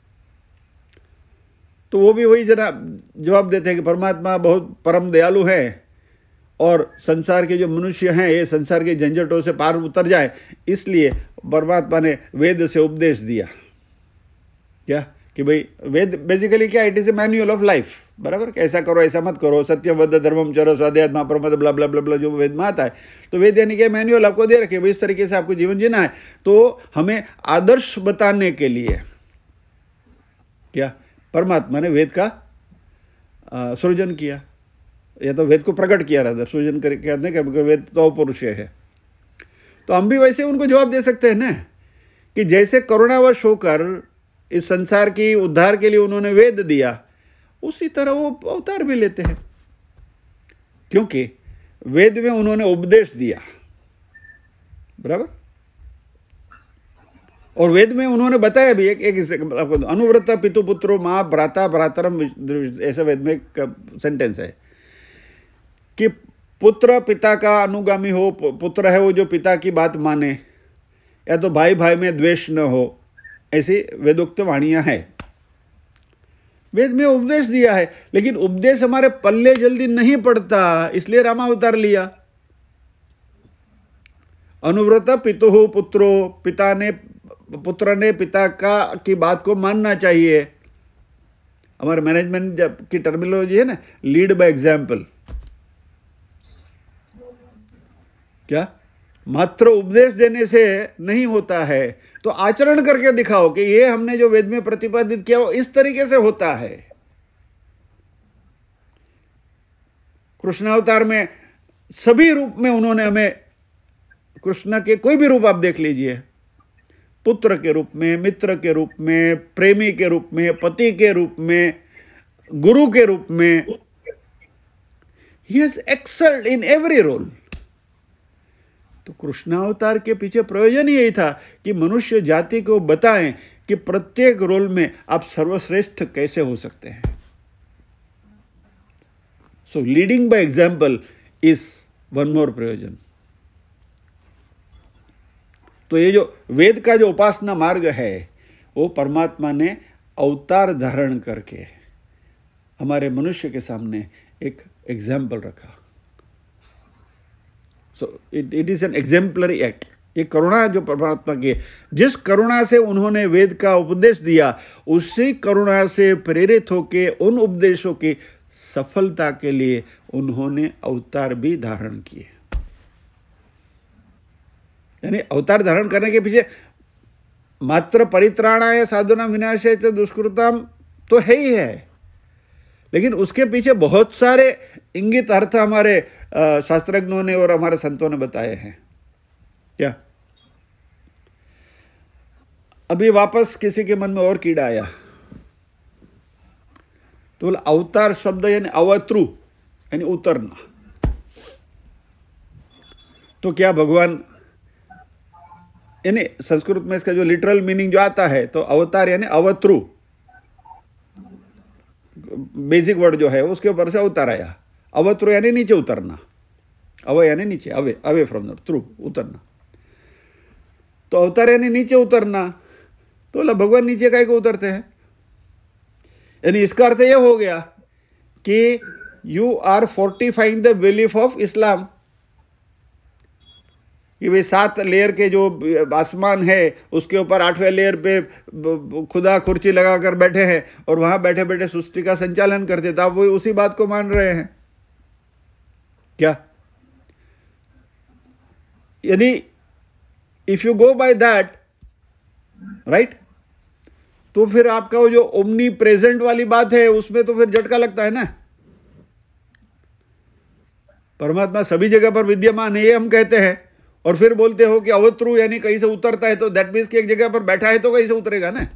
तो वो भी वही जरा जवाब देते हैं कि परमात्मा बहुत परम दयालु है और संसार के जो मनुष्य हैं ये संसार के झंझटों से पार उतर जाए, इसलिए परमात्मा ने वेद से उपदेश दिया। क्या कि भाई वेद बेसिकली क्या, it is a manual of life, बराबर, ऐसा करो ऐसा मत करो, सत्य वद धर्मम चरो स्वाध्यात्मा परमत ब्ला ब्ला ब्ला ब्ला जो वेद में आता है। तो वेद यानी कि मैन्युअल आपको दे रखे, भाई इस तरीके से आपको जीवन जीना है। तो हमें आदर्श बताने के लिए क्या परमात्मा ने वेद का सृजन किया, या तो वेद को प्रकट किया रहा था, सृजन करके नहीं कर, वेद तो पुरुष है। तो हम भी वैसे उनको जवाब दे सकते हैं ना कि जैसे करुणावश होकर इस संसार की उद्धार के लिए उन्होंने वेद दिया, उसी तरह वो अवतार भी लेते हैं, क्योंकि वेद में उन्होंने उपदेश दिया, बराबर। और वेद में उन्होंने बताया भी, एक एक अनुव्रत पितु पुत्रो माँ भ्राता भ्रातरम, ऐसा वेद में एक सेंटेंस है कि पुत्र पिता का अनुगामी हो, पुत्र है वो जो पिता की बात माने, या तो भाई भाई में द्वेष न हो, ऐसी वेदोक्त वाणियां हैं। वेद में उपदेश दिया है, लेकिन उपदेश हमारे पल्ले जल्दी नहीं पड़ता, इसलिए रामावतार लिया। अनुव्रत पितुः पुत्रो, पिता ने पुत्र ने पिता का की बात को मानना चाहिए। हमारे मैनेजमेंट की टर्मिनोलॉजी है ना, लीड बाय एग्जाम्पल। क्या मात्र उपदेश देने से नहीं होता है, तो आचरण करके दिखाओ कि ये हमने जो वेद में प्रतिपादित किया वो इस तरीके से होता है। कृष्णावतार में सभी रूप में उन्होंने हमें, कृष्ण के कोई भी रूप आप देख लीजिए, पुत्र के रूप में, मित्र के रूप में, प्रेमी के रूप में, पति के रूप में, गुरु के रूप में, he has excelled in every role। तो कृष्णावतार के पीछे प्रयोजन यही था कि मनुष्य जाति को बताएं कि प्रत्येक रोल में आप सर्वश्रेष्ठ कैसे हो सकते हैं। So leading by example is one more prayojan. तो ये जो वेद का जो उपासना मार्ग है, वो परमात्मा ने अवतार धारण करके हमारे मनुष्य के सामने एक एग्जाम्पल रखा। So it it is an exemplary act. ये करुणा जो परमात्मा की, जिस करुणा से उन्होंने वेद का उपदेश दिया, उसी करुणा से प्रेरित होकर उन उपदेशों की सफलता के लिए उन्होंने अवतार भी धारण किए। यानी अवतार धारण करने के पीछे मात्र परित्राणाय साधुनां विनाशाय च दुष्कृताम तो है ही है, लेकिन उसके पीछे बहुत सारे इंगित अर्थ हमारे शास्त्रज्ञों ने और हमारे संतों ने बताए हैं। क्या अभी वापस किसी के मन में और कीड़ा आया, तो बोला अवतार शब्द यानी अवतरु यानी उतरना। तो क्या भगवान, यानी संस्कृत में इसका जो लिटरल मीनिंग जो आता है, तो अवतार यानी अवतरु, बेसिक वर्ड जो है उसके ऊपर से अवतार आया। अवतरु यानी नीचे उतरना, अव यानी नीचे, away away from the through, उतरना। तो अवतार यानी नीचे उतरना, तो बोला भगवान नीचे काहे को उतरते हैं? यानी इसका अर्थ यह हो गया कि you are fortifying the belief of Islam कि भाई सात लेयर के जो आसमान है उसके ऊपर आठवें लेयर पे खुदा कुर्सी लगाकर बैठे हैं और वहां बैठे बैठे सृष्टि का संचालन करते, तो आप वो उसी बात को मान रहे हैं क्या? यदि if you go by that right, तो फिर आपका वो जो ओमनी प्रेजेंट वाली बात है उसमें तो फिर झटका लगता है ना। परमात्मा सभी जगह पर विद्यमान है ये हम कहते हैं, और फिर बोलते हो कि अवतरु यानी कहीं से उतरता है, तो दैट मीन्स कि एक जगह पर बैठा है तो कहीं से उतरेगा ना।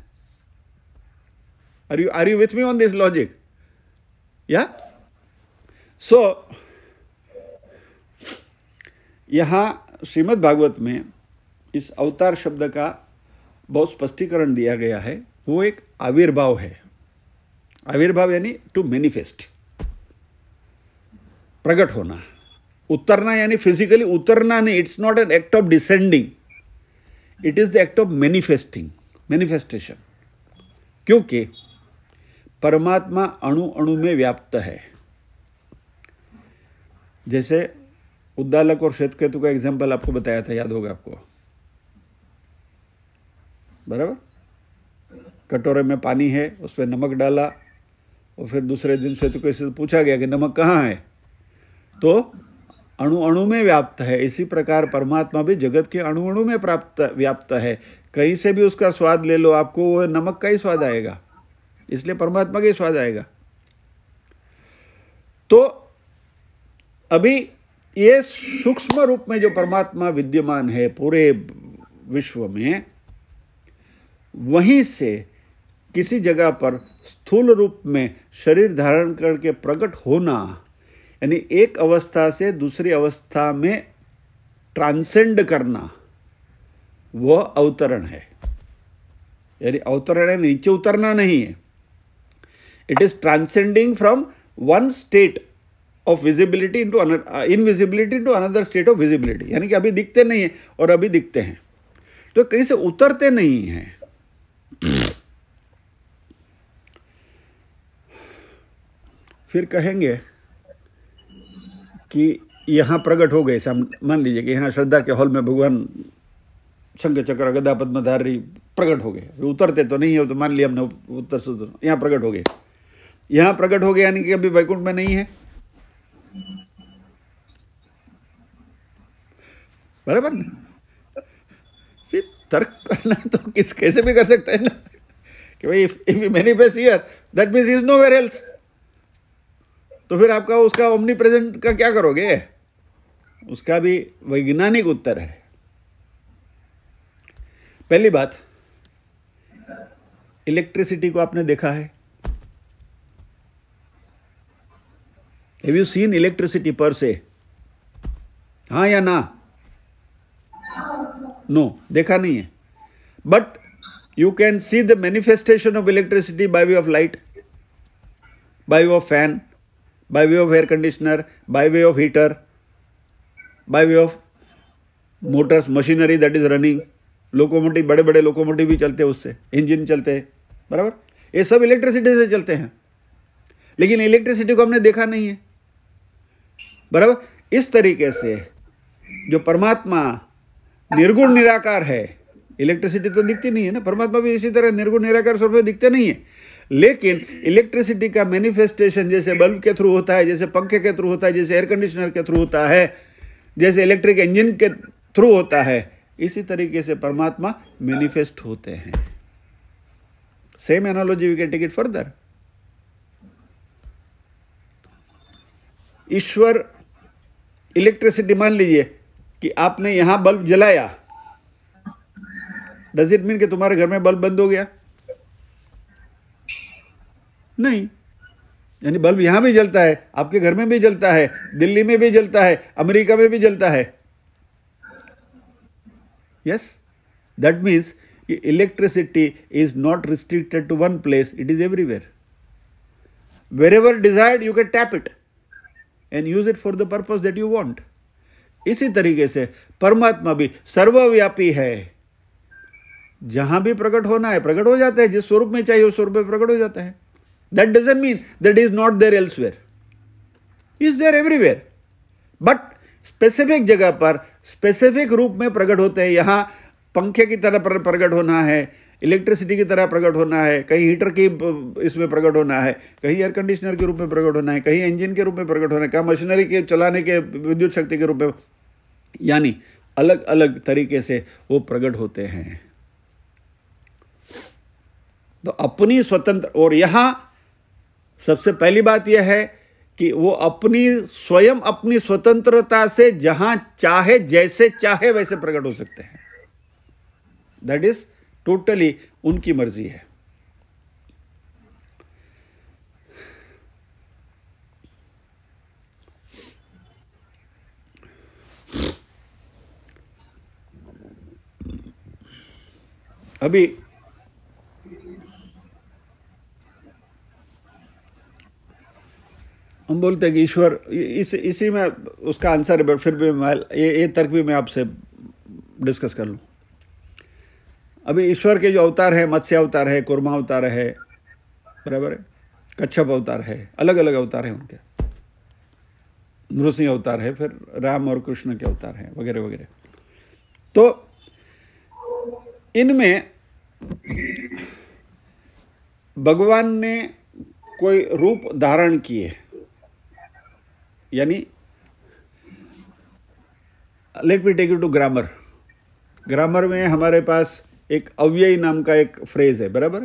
Are you are you with me on this logic? या सो यहां श्रीमद् भागवत में इस अवतार शब्द का बहुत स्पष्टीकरण दिया गया है। वो एक आविर्भाव है। आविर्भाव यानी टू मैनिफेस्ट, प्रकट होना, उतरना यानी फिजिकली उतरना नहीं, it's not an act of descending, it is the act of manifesting, manifestation. क्योंकि परमात्मा अणु अणु में व्याप्त है। जैसे उद्दालक और श्वेतकेतु का एग्जाम्पल आपको बताया था, याद होगा आपको, बराबर। कटोरे में पानी है, उसमें नमक डाला और फिर दूसरे दिन श्वेतकेतु से पूछा गया कि नमक कहाँ है, तो अणु अणु में व्याप्त है। इसी प्रकार परमात्मा भी जगत के अणु अणु में प्राप्त व्याप्त है। कहीं से भी उसका स्वाद ले लो, आपको वो नमक का ही स्वाद आएगा, इसलिए परमात्मा का ही स्वाद आएगा। तो अभी ये सूक्ष्म रूप में जो परमात्मा विद्यमान है पूरे विश्व में, वहीं से किसी जगह पर स्थूल रूप में शरीर धारण करके प्रकट होना, यानी एक अवस्था से दूसरी अवस्था में ट्रांसेंड करना, वह अवतरण है। यानी अवतरण है, नीचे उतरना नहीं है, it is transcending from one state of visibility into another, invisibility into another state of visibility. यानी कि अभी दिखते नहीं है और अभी दिखते हैं, तो कहीं से उतरते नहीं हैं। फिर कहेंगे कि यहाँ प्रकट हो गए, मान लीजिए कि यहाँ श्रद्धा के हॉल में भगवान शंख चक्र गदा पद्मधारी प्रकट हो गए, उतरते तो नहीं हो, तो मान लिया हमने उत्तर सुतर, यहाँ प्रकट हो गए। यहाँ प्रकट हो गए यानी कि अभी वैकुंठ में नहीं है, बराबर ना। सिर्फ तर्क करना तो किस कैसे भी कर सकते हैं ना कि भाई if if manifest here that means is nowhere else. तो फिर आपका उसका ओमनी प्रेजेंट का क्या करोगे? उसका भी वैज्ञानिक उत्तर है। पहली बात, इलेक्ट्रिसिटी को आपने देखा है? हैव यू सीन इलेक्ट्रिसिटी पर से? हाँ या ना? नो, देखा नहीं है। But you can see the manifestation of electricity by way of light, by way of fan, by way of air conditioner, by way of heater, by way of motors, machinery that is running, locomotive, बड़े बड़े locomotive भी चलते हैं उससे, engine चलते हैं, बराबर। ये सब इलेक्ट्रिसिटी से चलते हैं, लेकिन इलेक्ट्रिसिटी को हमने देखा नहीं है, बराबर। इस तरीके से जो परमात्मा निर्गुण निराकार है, इलेक्ट्रिसिटी तो दिखती नहीं है ना, परमात्मा भी इसी तरह निर्गुण निराकार स्वरूप में दिखते नहीं है। लेकिन इलेक्ट्रिसिटी का मैनिफेस्टेशन जैसे बल्ब के थ्रू होता है, जैसे पंखे के थ्रू होता है, जैसे एयर कंडीशनर के थ्रू होता है, जैसे इलेक्ट्रिक इंजन के थ्रू होता है, इसी तरीके से परमात्मा मैनिफेस्ट होते हैं। Same analogy we can take it further. ईश्वर इलेक्ट्रिसिटी, मान लीजिए कि आपने यहां बल्ब जलाया, डज इट मीन कि तुम्हारे घर में बल्ब बंद हो गया? नहीं, यानी बल्ब यहां भी जलता है, आपके घर में भी जलता है, दिल्ली में भी जलता है, अमेरिका में भी जलता है। Yes, that means electricity is not restricted to one place, it is everywhere. Wherever desired you can tap it and use it for the purpose that you want. इसी तरीके से परमात्मा भी सर्वव्यापी है, जहां भी प्रकट होना है प्रकट हो जाता है, जिस स्वरूप में चाहिए उस स्वरूप में प्रकट हो जाता है। That doesn't mean that he is not there elsewhere. He is there everywhere. But specific जगह पर स्पेसिफिक रूप में प्रकट होते हैं। यहाँ पंखे की तरह प्रकट होना है, इलेक्ट्रिसिटी की तरह प्रकट होना है, कहीं हीटर की इसमें प्रकट होना है, कहीं एयर कंडीशनर के रूप में प्रकट होना है, कहीं इंजन के रूप में प्रकट होना है, कहीं मशीनरी के चलाने के विद्युत शक्ति के रूप में, यानी अलग अलग तरीके से वो प्रकट होते हैं। तो अपनी स्वतंत्र, और यहाँ सबसे पहली बात यह है कि वो अपनी स्वयं अपनी स्वतंत्रता से जहां चाहे जैसे चाहे वैसे प्रकट हो सकते हैं। दैट इज टोटली उनकी मर्जी है। अभी हम बोलते हैं कि ईश्वर, इस इसी में उसका आंसर है, बट फिर भी मैं ये ये तर्क भी मैं आपसे डिस्कस कर लूँ। अभी ईश्वर के जो अवतार है, मत्स्य अवतार है, कुर्मा अवतार है, बराबर है, कच्छप अवतार है, अलग अलग अवतार हैं उनके, नृसिंह अवतार है, फिर राम और कृष्ण के अवतार हैं, वगैरह वगैरह। तो इनमें भगवान ने कोई रूप धारण किए, यानी let me take you to grammar. Grammar में हमारे पास एक अव्ययी नाम का एक फ्रेज है, बराबर है,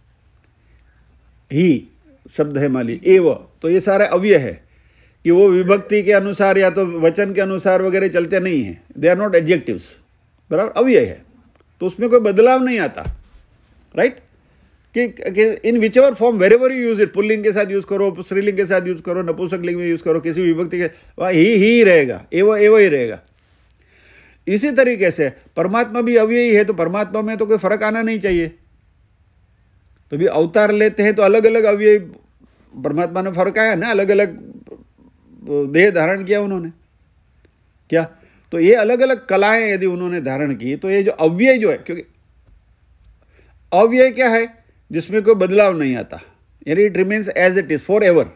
ही शब्द है माली, एव, तो ये सारे अव्यय है कि वो विभक्ति के अनुसार या तो वचन के अनुसार वगैरह चलते नहीं हैं, दे आर नॉट एडजेक्टिव्स, बराबर, अव्यय है, तो उसमें कोई बदलाव नहीं आता, राइट, कि, कि in whichever form wherever you use it, पुल्लिंग के साथ यूज करो, स्त्रीलिंग के साथ यूज करो, नपुंसक लिंग में यूज करो, किसी विभक्ति के, वहाँ ही ही रहेगा, एव एव ही रहेगा। इसी तरीके से परमात्मा भी अव्ययी है, तो परमात्मा में तो कोई फर्क आना नहीं चाहिए। तो भी अवतार लेते हैं तो अलग अलग अव्ययी परमात्मा में फर्क आया ना, अलग अलग देह धारण किया उन्होंने, क्या, तो ये अलग अलग कलाएं यदि उन्होंने धारण की, तो ये जो अव्यय जो है, क्योंकि अव्यय क्या है, जिसमें कोई बदलाव नहीं आता, यानी it remains as it is forever.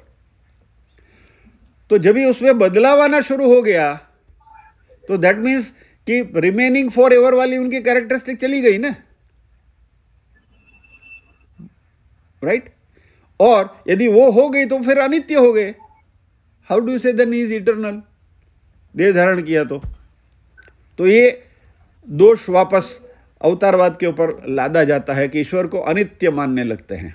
तो जब भी उसमें बदलाव आना शुरू हो गया, तो दैट मीन्स कि रिमेनिंग फॉर एवर वाली उनकी कैरेक्टरिस्टिक चली गई ना, राइट right? और यदि वो हो गई तो फिर अनित्य हो गए। How do say then is eternal, देह धारण किया तो तो ये दोष वापस अवतारवाद के ऊपर लादा जाता है कि ईश्वर को अनित्य मानने लगते हैं।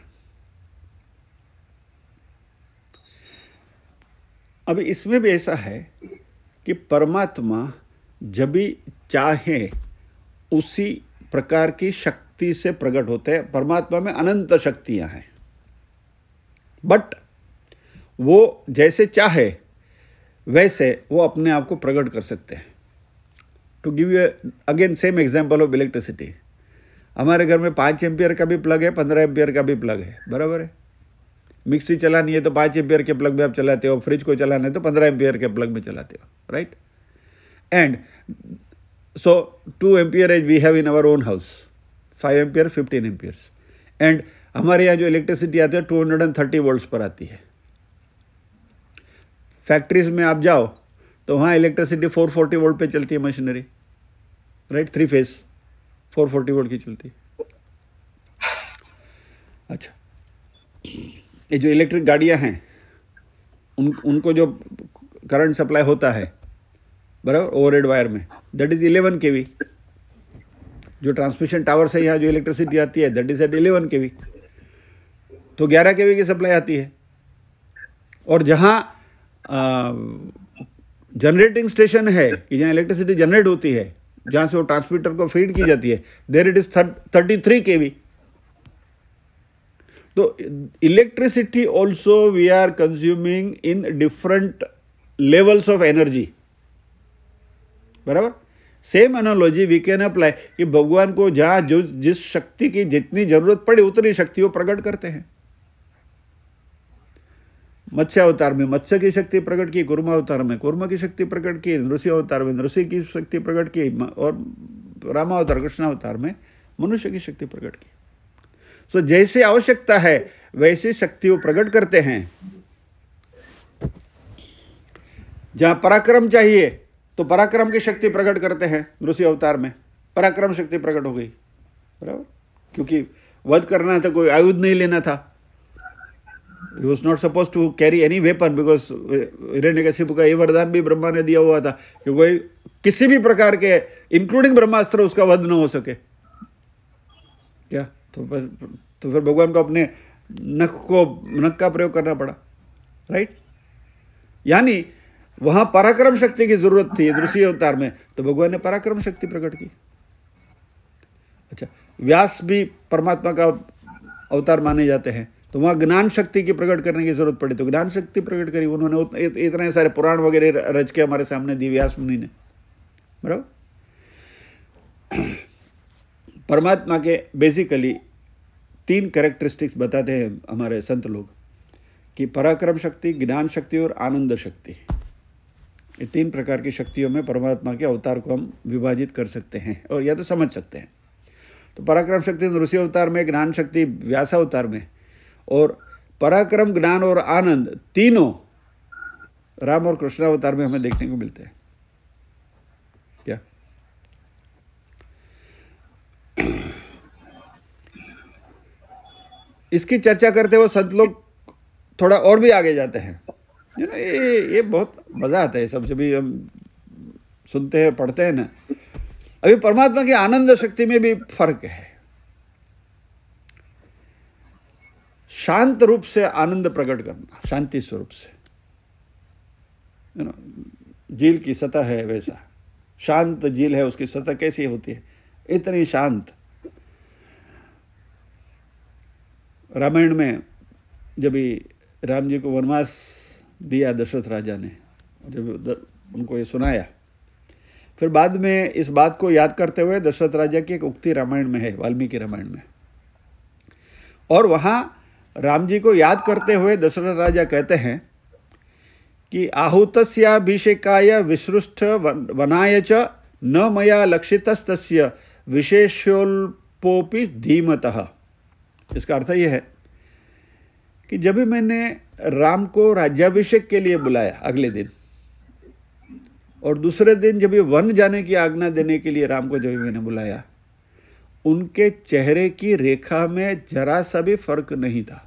अभी इसमें भी ऐसा है कि परमात्मा जब भी चाहे उसी प्रकार की शक्ति से प्रकट होते हैं। परमात्मा में अनंत शक्तियां हैं, बट वो जैसे चाहे वैसे वो अपने आप को प्रकट कर सकते हैं। To give you again same example of electricity, हमारे घर में पाँच एम्पियर का भी प्लग है, पंद्रह एम्पियर का भी प्लग है, बराबर है। मिक्सी चलानी है तो पाँच एम्पियर के प्लग में आप चलाते हो, फ्रिज को चलाना है तो पंद्रह एम्पियर के प्लग में चलाते हो, right. And so two ampere as we have in our own house, five ampere, fifteen amperes, and हमारे यहाँ जो इलेक्ट्रिसिटी आती है two hundred and thirty volts पर आती है। फैक्ट्रीज में आप जाओ तो वहाँ इलेक्ट्रिसिटी फोर फोर्टी वोल्ट पे चलती है machinery, right, three phase four forty volt की चलती है। अच्छा, ये जो इलेक्ट्रिक गाड़ियाँ हैं उन उनको जो करंट सप्लाई होता है, बराबर, ओवरहेड वायर में, that is eleven K V. जो ट्रांसमिशन टावर से यहाँ जो इलेक्ट्रिसिटी आती है that is at eleven K V, तो ग्यारह के वी की सप्लाई आती है। और जहाँ जनरेटिंग स्टेशन है कि जहाँ इलेक्ट्रिसिटी जनरेट होती है, जहाँ से वो ट्रांसमीटर को फीड की जाती है, there it is thirty three K V. तो electricity also we are consuming in different levels of energy, बराबर। Same analogy we can apply कि भगवान को जहाँ जो जिस शक्ति की जितनी जरूरत पड़े उतनी शक्ति वो प्रकट करते हैं। मत्स्य अवतार में मत्स्य की शक्ति प्रकट की, कुर्मा अवतार में कुर्मा की शक्ति प्रकट की, नृसिंह अवतार में नृसिंह की शक्ति प्रकट की, और रामावतार कृष्णावतार में मनुष्य की शक्ति प्रकट की। सो so, जैसे आवश्यकता है वैसी शक्ति वो प्रकट करते हैं। जहां पराक्रम चाहिए तो पराक्रम की शक्ति प्रकट करते हैं, नृसिंह अवतार में पराक्रम शक्ति प्रकट हो गई, बराबर, क्योंकि वध करना था, कोई आयुध नहीं लेना था। He was not supposed to carry any weapon because Hiranyakashipu का ये वरदान भी ब्रह्मा ने दिया हुआ था कि कोई किसी भी प्रकार के इंक्लूडिंग ब्रह्मास्त्र उसका वध न हो सके। क्या तो फिर तो फिर भगवान को अपने नख को नख का प्रयोग करना पड़ा, राइट। यानी वहां पराक्रम शक्ति की जरूरत थी नृसिंह अवतार में, तो भगवान ने पराक्रम शक्ति प्रकट की। अच्छा, व्यास भी परमात्मा का अवतार माने जाते हैं, तो वहाँ ज्ञान शक्ति की प्रकट करने की जरूरत पड़ी तो ज्ञान शक्ति प्रकट करी उन्होंने। इतने सारे पुराण वगैरह रच के हमारे सामने दी व्यास मुनि ने, बराबर। परमात्मा के बेसिकली तीन कैरेक्टरिस्टिक्स बताते हैं हमारे संत लोग कि पराक्रम शक्ति, ज्ञान शक्ति और आनंद शक्ति, ये तीन प्रकार की शक्तियों में परमात्मा के अवतार को हम विभाजित कर सकते हैं और या तो समझ सकते हैं। तो पराक्रम शक्ति नृसिंह अवतार में, ज्ञान शक्ति व्यास अवतार में, और पराक्रम, ज्ञान और आनंद तीनों राम और कृष्ण अवतार में हमें देखने को मिलते हैं। क्या इसकी चर्चा करते हुए संत लोग थोड़ा और भी आगे जाते हैं। यू नो ये ये बहुत मज़ा आता है सब जब भी हम सुनते हैं, पढ़ते हैं ना। अभी परमात्मा की आनंद शक्ति में भी फर्क है। शांत रूप से आनंद प्रकट करना, शांति स्वरूप से, यू नो झील की सतह है वैसा, शांत झील है, उसकी सतह कैसी होती है, इतनी शांत। रामायण में जब भी राम जी को वनवास दिया दशरथ राजा ने, जब उनको ये सुनाया, फिर बाद में इस बात को याद करते हुए दशरथ राजा की एक उक्ति रामायण में है, वाल्मीकि रामायण में, और वहाँ राम जी को याद करते हुए दशरथ राजा कहते हैं कि आहूतस्याभिषेकाय विसृष्ट वनाय च न मया लक्षितस्तस्य विशेषोल्पोपि धीमतः। इसका अर्थ ये है कि जब भी मैंने राम को राज्याभिषेक के लिए बुलाया अगले दिन, और दूसरे दिन जब ये वन जाने की आज्ञा देने के लिए राम को जब भी मैंने बुलाया, उनके चेहरे की रेखा में जरा सा भी फर्क नहीं था।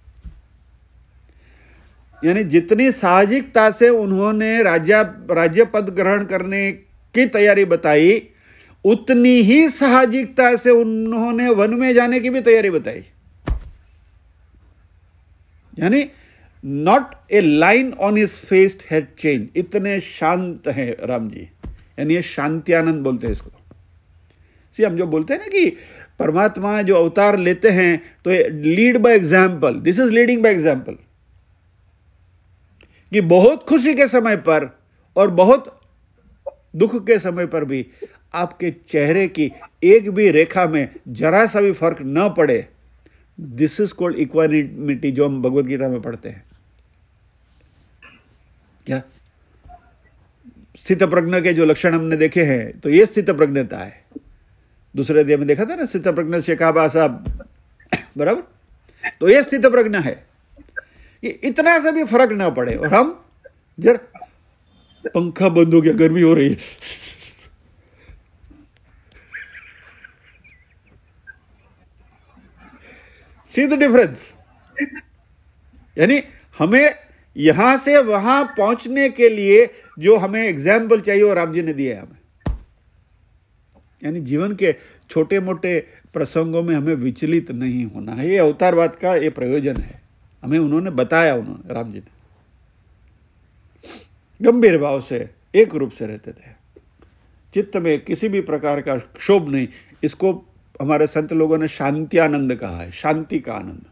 यानी जितनी साहजिकता से उन्होंने राज्य राज्य पद ग्रहण करने की तैयारी बताई, उतनी ही साहजिकता से उन्होंने वन में जाने की भी तैयारी बताई। यानी not a line on his face had change. इतने शांत हैं राम जी, यानी ये शांत्यानंद बोलते हैं इसको। सी हम जो बोलते हैं ना कि परमात्मा जो अवतार लेते हैं तो lead by example, this is leading by example. कि बहुत खुशी के समय पर और बहुत दुख के समय पर भी आपके चेहरे की एक भी रेखा में जरा सा भी फर्क न पड़े, दिस इज कॉल्ड इक्वानिमिटी, जो हम भगवत गीता में पढ़ते हैं। क्या स्थित प्रज्ञ के जो लक्षण हमने देखे हैं, तो ये स्थित प्रज्ञता है। दूसरे अध्याय में देखा था ना, स्थित प्रज्ञ से कहा भाषा, बराबर। तो ये स्थित प्रज्ञ है कि इतना सा भी फर्क ना पड़े, और हम जर पंखा बंद हो गया, गर्मी हो रही है, सी द डिफरेंस। यानी हमें यहां से वहां पहुंचने के लिए जो हमें एग्जाम्पल चाहिए वो राम जी ने दिया है हमें। यानी जीवन के छोटे मोटे प्रसंगों में हमें विचलित नहीं होना है। ये अवतारवाद का ये प्रयोजन है, हमें उन्होंने बताया, उन्होंने राम जी ने गंभीर भाव से एक रूप से रहते थे, चित्त में किसी भी प्रकार का क्षोभ नहीं। इसको हमारे संत लोगों ने शांत्यानंद कहा है, शांति का आनंद।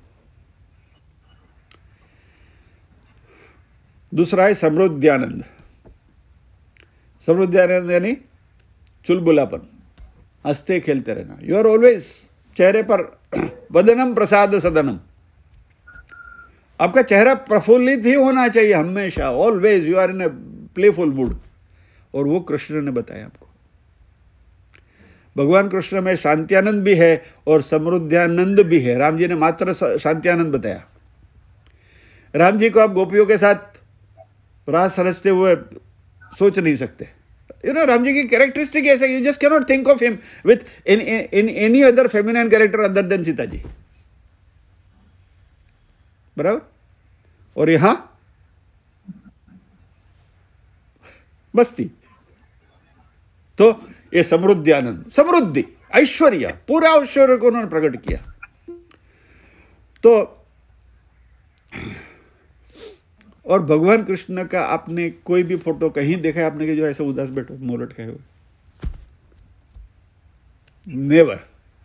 दूसरा है समृद्ध्यानंद। समृद्ध्यानंद यानी चुलबुलापन, हंसते खेलते रहना। यू आर ऑलवेज, चेहरे पर वदनम प्रसाद सदनम, आपका चेहरा प्रफुल्लित ही होना चाहिए हमेशा, always you are in a playful mood. और वो कृष्ण ने बताया आपको। भगवान कृष्ण में शांत्यानंद भी है और समृद्ध्यानंद भी है। राम जी ने मात्र शांत्यानंद बताया। राम जी को आप गोपियों के साथ रास रचते हुए सोच नहीं सकते। यू नो राम जी की कैरेक्टरिस्टिक ऐसे, you just can not think of him with in in any other feminine character other than Sita ji, बराबर। और यहां मस्ती। तो ये समृद्ध्यानंद, समृद्धि, ऐश्वर्य, पूरा ऐश्वर्य को उन्होंने प्रकट किया। तो और भगवान कृष्ण का आपने कोई भी फोटो कहीं देखा है आपने कि जो ऐसे उदास बैठो मुंह लटकाए हुए? नेवर।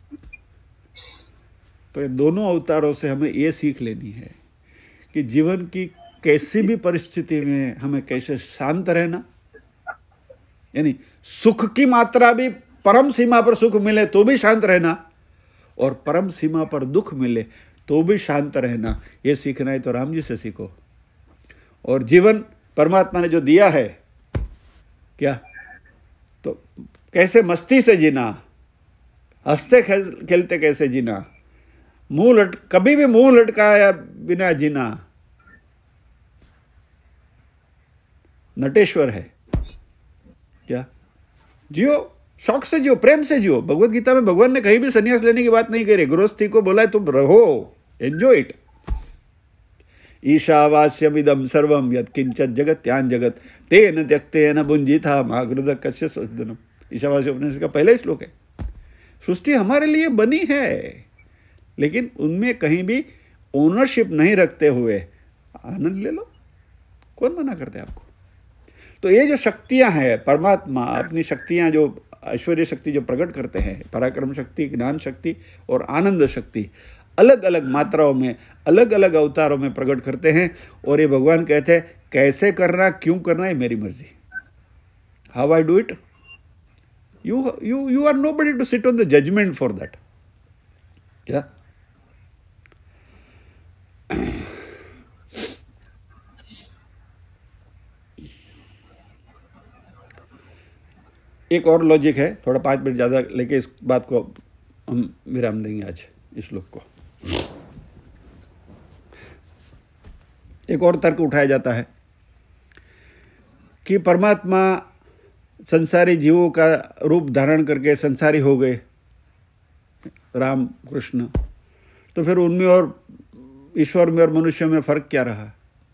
तो ये दोनों अवतारों से हमें ये सीख लेनी है कि जीवन की कैसी भी परिस्थिति में हमें कैसे शांत रहना। यानी सुख की मात्रा भी, परम सीमा पर सुख मिले तो भी शांत रहना, और परम सीमा पर दुख मिले तो भी शांत रहना, ये सीखना है तो राम जी से सीखो। और जीवन परमात्मा ने जो दिया है क्या, तो कैसे मस्ती से जीना, हंसते खेलते कैसे जीना, मुंह लट कभी भी मुंह लटकाया बिना जीना, नटेश्वर है क्या। जियो, शौक से जियो, प्रेम से जियो। भगवत गीता में भगवान ने कहीं भी संन्यास लेने की बात नहीं करी, गृहस्थी को बोला है तुम रहो, एंजॉय इट। ईशावास्यमिदं सर्वं यत्किंचित् जगत्यान् जगत तेन त्यक्तेन भुञ्जीथा मागृध कस्य स्वदनम। ईशावास्य उपनिषद का पहला श्लोक है। सृष्टि हमारे लिए बनी है, लेकिन उनमें कहीं भी ओनरशिप नहीं रखते हुए आनंद ले लो, कौन मना करते हैं आपको। तो ये जो शक्तियां हैं, परमात्मा अपनी शक्तियां जो ऐश्वर्य शक्ति जो प्रकट करते हैं, पराक्रम शक्ति, ज्ञान शक्ति और आनंद शक्ति, अलग अलग मात्राओं में, अलग अलग अवतारों में प्रकट करते हैं। और ये भगवान कहते हैं कैसे करना, क्यों करना है मेरी मर्जी, how I do it, you you you are nobody to sit on the judgement for that. क्या एक और लॉजिक है, थोड़ा पाँच मिनट ज़्यादा लेके इस बात को हम विराम देंगे आज, इस श्लोक को। एक और तर्क उठाया जाता है कि परमात्मा संसारी जीवों का रूप धारण करके संसारी हो गए, राम कृष्ण, तो फिर उनमें और ईश्वर में और मनुष्य में फर्क क्या रहा।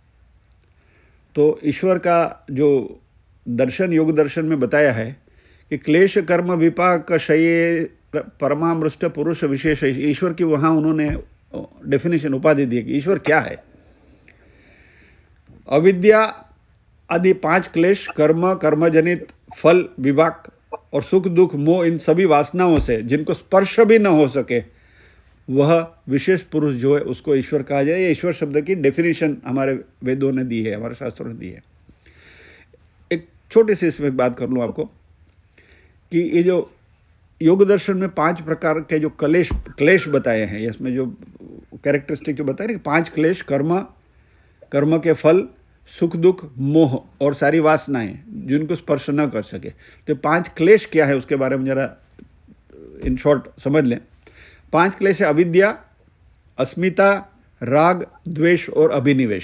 तो ईश्वर का जो दर्शन, योग दर्शन में बताया है कि क्लेश कर्म विपाक शये परमामृष्ट पुरुष विशेष, ईश्वर की वहाँ उन्होंने डेफिनेशन, उपाधि दी कि ईश्वर क्या है। अविद्या आदि पांच क्लेश, कर्म, कर्मजनित फल, विपाक और सुख दुख मोह, इन सभी वासनाओं से जिनको स्पर्श भी न हो सके, वह विशेष पुरुष जो है उसको ईश्वर कहा जाए। ये ईश्वर शब्द की डेफिनेशन हमारे वेदों ने दी है, हमारे शास्त्रों ने दी है। एक छोटी सी इसमें बात कर लूँ आपको कि ये जो योग दर्शन में पांच प्रकार के जो क्लेश क्लेश बताए हैं, इसमें जो कैरेक्टरिस्टिक जो बताए ना, पांच क्लेश, कर्म, कर्म के फल, सुख दुख, मोह और सारी वासनाएं जिनको स्पर्श न कर सके। तो पांच क्लेश क्या है उसके बारे में जरा इन शॉर्ट समझ लें। पांच क्लेश है अविद्या, अस्मिता, राग, द्वेष और अभिनिवेश।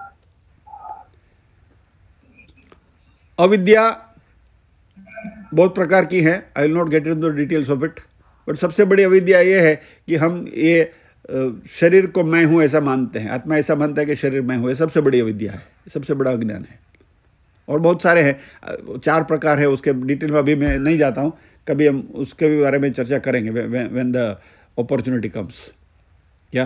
अविद्या बहुत प्रकार की है, I will not get into the details of it, but सबसे बड़ी अविद्या ये है कि हम ये शरीर को मैं हूँ ऐसा मानते हैं, आत्मा ऐसा मानता है कि शरीर मैं हूँ, ये सबसे बड़ी अविद्या है, सबसे बड़ा अज्ञान है। और बहुत सारे हैं, चार प्रकार है, उसके डिटेल में अभी मैं नहीं जाता हूँ, कभी हम उसके भी बारे में चर्चा करेंगे व्हेन द अपॉर्चुनिटी कम्स। क्या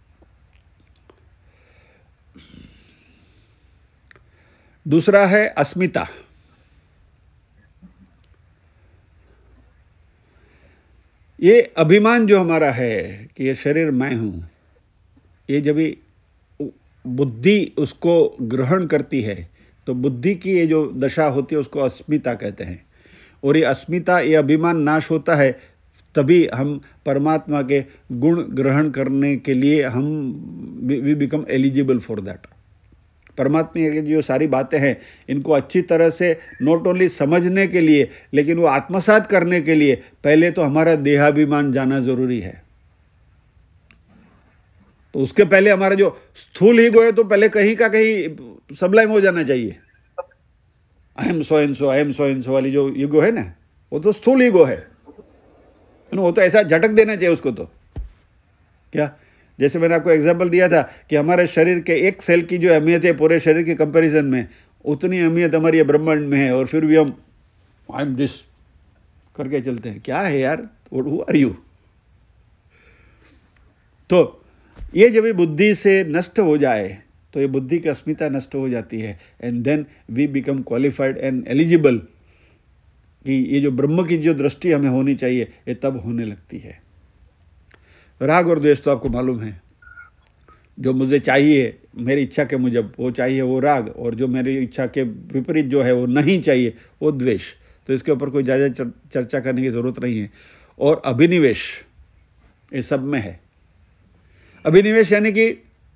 दूसरा है अस्मिता। ये अभिमान जो हमारा है कि ये शरीर मैं हूँ, ये जब भी बुद्धि उसको ग्रहण करती है तो बुद्धि की ये जो दशा होती है उसको अस्मिता कहते हैं। और ये अस्मिता, ये अभिमान नाश होता है तभी हम परमात्मा के गुण ग्रहण करने के लिए हम we become eligible for that. परमात्मा की जो सारी बातें हैं इनको अच्छी तरह से नॉट ओनली समझने के लिए लेकिन वो आत्मसात करने के लिए पहले तो हमारा देहाभिमान जाना जरूरी है। तो उसके पहले हमारा जो स्थूल ईगो है तो पहले कहीं का कहीं सबलाइम हो जाना चाहिए। I am so and so, I am so and so वाली जो ईगो है ना, वो तो स्थूल ईगो है, वो तो ऐसा झटक देना चाहिए उसको। तो क्या, जैसे मैंने आपको एग्जाम्पल दिया था कि हमारे शरीर के एक सेल की जो अहमियत है पूरे शरीर के कंपैरिजन में, उतनी अहमियत हमारी ब्रह्मांड में है, और फिर भी हम आई एम दिस करके चलते हैं। क्या है यार, हु आर यू? तो ये जब बुद्धि से नष्ट हो जाए तो ये बुद्धि की अस्मिता नष्ट हो जाती है, and then we become qualified and eligible कि ये जो ब्रह्म की जो दृष्टि हमें होनी चाहिए ये तब होने लगती है। राग और द्वेष तो आपको मालूम है, जो मुझे चाहिए मेरी इच्छा के मुजब वो चाहिए वो राग, और जो मेरी इच्छा के विपरीत जो है वो नहीं चाहिए वो द्वेष। तो इसके ऊपर कोई ज़्यादा चर्चा करने की ज़रूरत नहीं है। और अभिनिवेश ये सब में है। अभिनिवेश यानी कि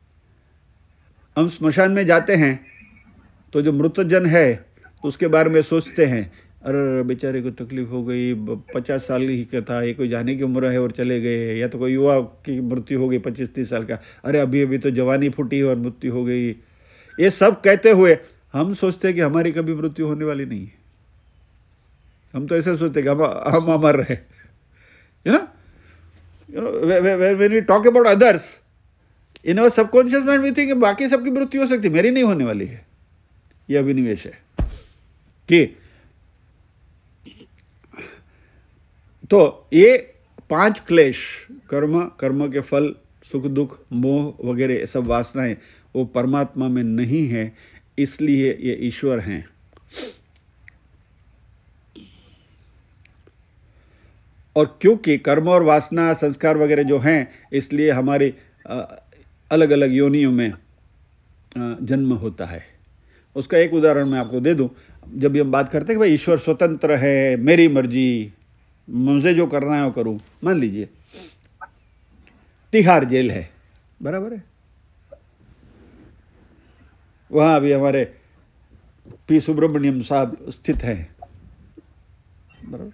हम स्मशान में जाते हैं तो जो मृतजन है तो उसके बारे में सोचते हैं, अरे बेचारे को तकलीफ हो गई, पचास साल ही का था, ये कोई जाने की उम्र है और चले गए, या तो कोई युवा की मृत्यु हो गई पच्चीस तीस साल का, अरे अभी अभी तो जवानी फूटी और मृत्यु हो गई। ये सब कहते हुए हम सोचते हैं कि हमारी कभी मृत्यु होने वाली नहीं है। हम तो ऐसे सोचते हैं कि हम हम अमर रहे, you know you know when we talk about others in our subconscious mind we think बाकी सबकी मृत्यु हो सकती, मेरी नहीं होने वाली है। ये अभिनिवेश है कि तो ये पांच क्लेश, कर्म, कर्म के फल, सुख दुख, मोह वगैरह सब वासनाएं वो परमात्मा में नहीं है, इसलिए ये ईश्वर हैं। और क्योंकि कर्म और वासना संस्कार वगैरह जो हैं, इसलिए हमारी अलग अलग योनियों में जन्म होता है। उसका एक उदाहरण मैं आपको दे दूं। जब भी हम बात करते हैं कि भाई ईश्वर स्वतंत्र है, मेरी मर्जी, मुझे जो करना है वो करूं। मान लीजिए तिहाड़ जेल है, बराबर है, वहां अभी हमारे पी सुब्रमण्यम साहब स्थित हैं, बराबर,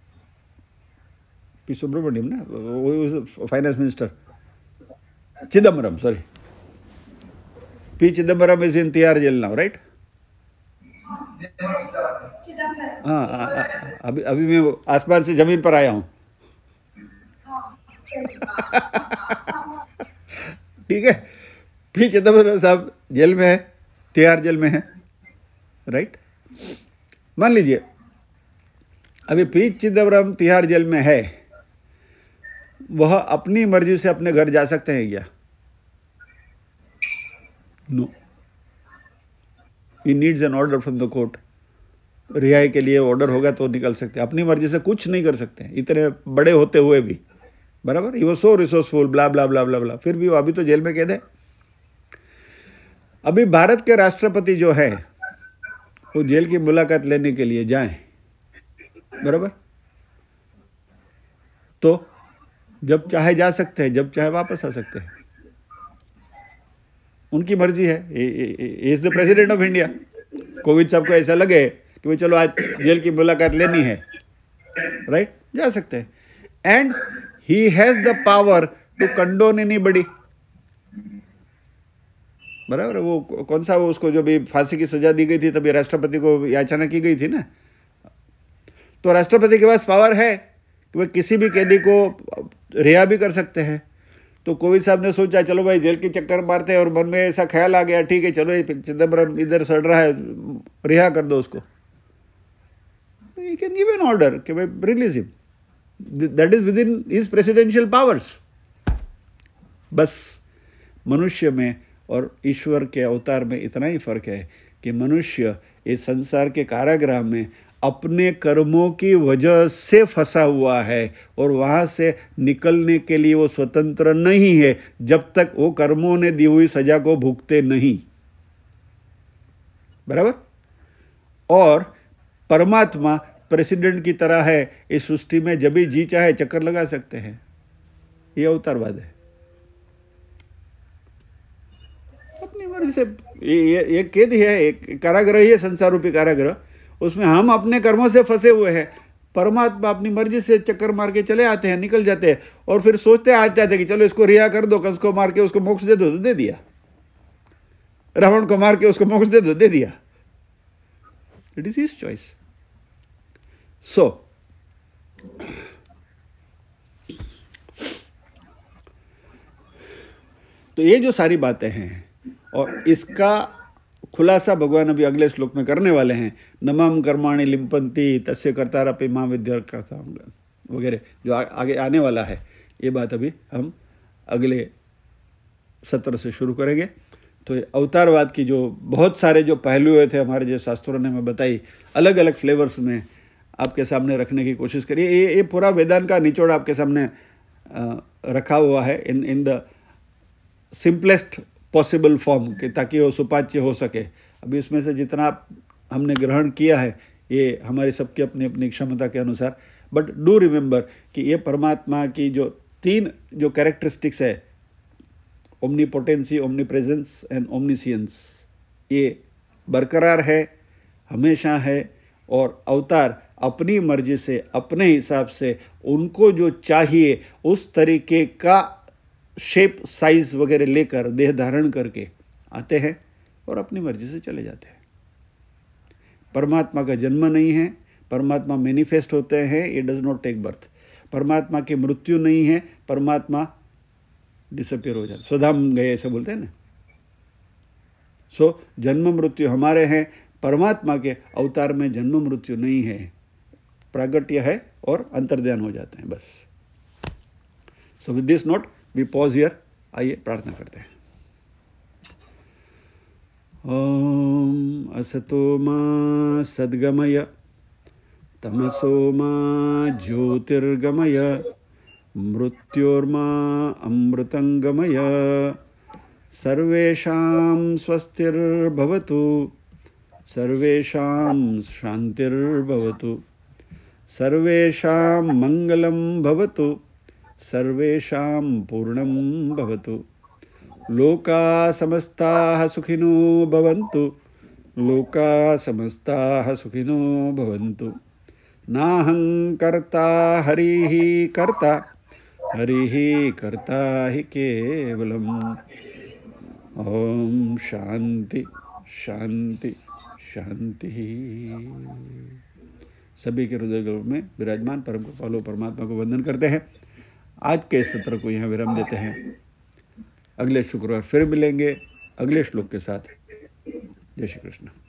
पी सुब्रमण्यम ना, वो finance minister, Chidambaram, sorry, P Chidambaram is in Tihar jail now, right? हाँ, अभी अभी मैं आसमान से जमीन पर आया हूँ। ठीक है, पी चिदम्बरम साहब जेल में है, तिहाड़ जेल में है, राइट? मान लीजिए अभी पी चिदम्बरम तिहाड़ जेल में है, वह अपनी मर्जी से अपने घर जा सकते हैं क्या? No, he needs an order from the court. रिहाई के लिए ऑर्डर होगा तो निकल सकते हैं, अपनी मर्जी से कुछ नहीं कर सकते हैं, इतने बड़े होते हुए भी, बराबर। ही वाज सो रिसोर्सफुल, ब्ला ब्ला ब्ला ब्ला ब्ला, फिर भी वो अभी तो जेल में कैद है। अभी भारत के राष्ट्रपति जो है वो जेल की मुलाकात लेने के लिए जाएं, बराबर, तो जब चाहे जा सकते हैं, जब चाहे वापस आ सकते हैं, उनकी मर्जी है। Is the president of India. Kovind sahab को ऐसा लगे कि भाई चलो आज जेल की मुलाकात लेनी है, राइट, जा सकते हैं। And he has the power to condone anybody, बराबर। वो कौन सा, वो उसको जो भी फांसी की सजा दी गई थी तभी राष्ट्रपति को याचना की गई थी ना, तो राष्ट्रपति के पास पावर है कि वह किसी भी कैदी को रिहा भी कर सकते हैं। तो कोविंद साहब ने सोचा चलो भाई जेल के चक्कर मारते हैं, और मन में ऐसा ख्याल आ गया, ठीक है चलो चिदम्बरम इधर सड़ रहा है, रिहा कर दो उसको। He can give an order कि भाई release him, that is within his presidential powers. बस मनुष्य में और ईश्वर के अवतार में इतना ही फर्क है कि मनुष्य इस संसार के कारागृह में अपने कर्मों की वजह से फंसा हुआ है, और वहाँ से निकलने के लिए वो स्वतंत्र नहीं है जब तक वो कर्मों ने दी हुई सजा को भुगते नहीं, बराबर। और परमात्मा प्रेसिडेंट की तरह है इस सृष्टि में, जब भी जी चाहे चक्कर लगा सकते हैं। ये अवतारवाद है, अपनी मर्जी से। ये ये कैद है, एक कारागृह ही है, संसार रूपी कारागृह, उसमें हम अपने कर्मों से फंसे हुए हैं। परमात्मा अपनी मर्जी से चक्कर मार के चले आते हैं, निकल जाते हैं, और फिर सोचते आते आते कि चलो इसको रिहा कर दो, कंस को मार के उसको मोक्ष दे दो, तो दे दिया। रावण को मार के उसको मोक्ष दे दो, दे दिया। It is his choice. So तो ये जो सारी बातें हैं, और इसका खुलासा भगवान अभी अगले श्लोक में करने वाले हैं। नमम कर्माणि लिम्पन्ति तस्य कर्तारपि मां विद्या करता वगैरह, जो आ, आगे आने वाला है, ये बात अभी हम अगले सत्र से शुरू करेंगे। तो अवतारवाद की जो बहुत सारे जो पहलू हुए थे हमारे जो शास्त्रों ने हमें बताई, अलग अलग फ्लेवर्स में आपके सामने रखने की कोशिश करिए। ये ये पूरा वेदांत का निचोड़ आपके सामने आ, रखा हुआ है in in the simplest possible form, कि ताकि वो सुपाच्य हो सके। अभी इसमें से जितना हमने ग्रहण किया है ये हमारी सबकी अपनी अपनी क्षमता के अनुसार, बट डू रिमेंबर कि ये परमात्मा की जो तीन जो कैरेक्टरिस्टिक्स है, ओमनीपोटेंसी, ओमनीप्रेजेंस एंड ओमनीसियंस, ये बरकरार है, हमेशा है। और अवतार अपनी मर्जी से, अपने हिसाब से, उनको जो चाहिए उस तरीके का शेप, साइज वगैरह लेकर देह धारण करके आते हैं और अपनी मर्जी से चले जाते हैं। परमात्मा का जन्म नहीं है, परमात्मा मैनिफेस्ट होते हैं, ये डज नॉट टेक बर्थ। परमात्मा की मृत्यु नहीं है, परमात्मा डिसअपियर हो जाते, स्वधाम गए ऐसे बोलते हैं ना। सो so, जन्म मृत्यु हमारे हैं, परमात्मा के अवतार में जन्म मृत्यु नहीं है, प्रागट्य है और अंतर्ध्यान हो जाते हैं, बस। So with this note we pause here. आइए प्रार्थना करते हैं। ओम असतो मा सद्गमय, तमसो मा ज्योतिर्गमय, मृत्योर्मा अमृतंगमय। सर्वेषां स्वस्तिर्भवतु, सर्वेषां शांतिर्भवतु, सर्वेषां मंगलं भवतु, सर्वेषां पूर्णं भवतु। लोका समस्ताः सुखिनो भवन्तु, लोका समस्ताः सुखिनो भवन्तु। नाहं कर्ता हरिः कर्ता, हरिः कर्ता हि केवलम्। ओम शांति शांति शांति। सभी के हृदय में विराजमान परम कृपालु परमात्मा को वंदन करते हैं। आज के सत्र को यहाँ विराम देते हैं। अगले शुक्रवार फिर मिलेंगे अगले श्लोक के साथ। जय श्री कृष्ण।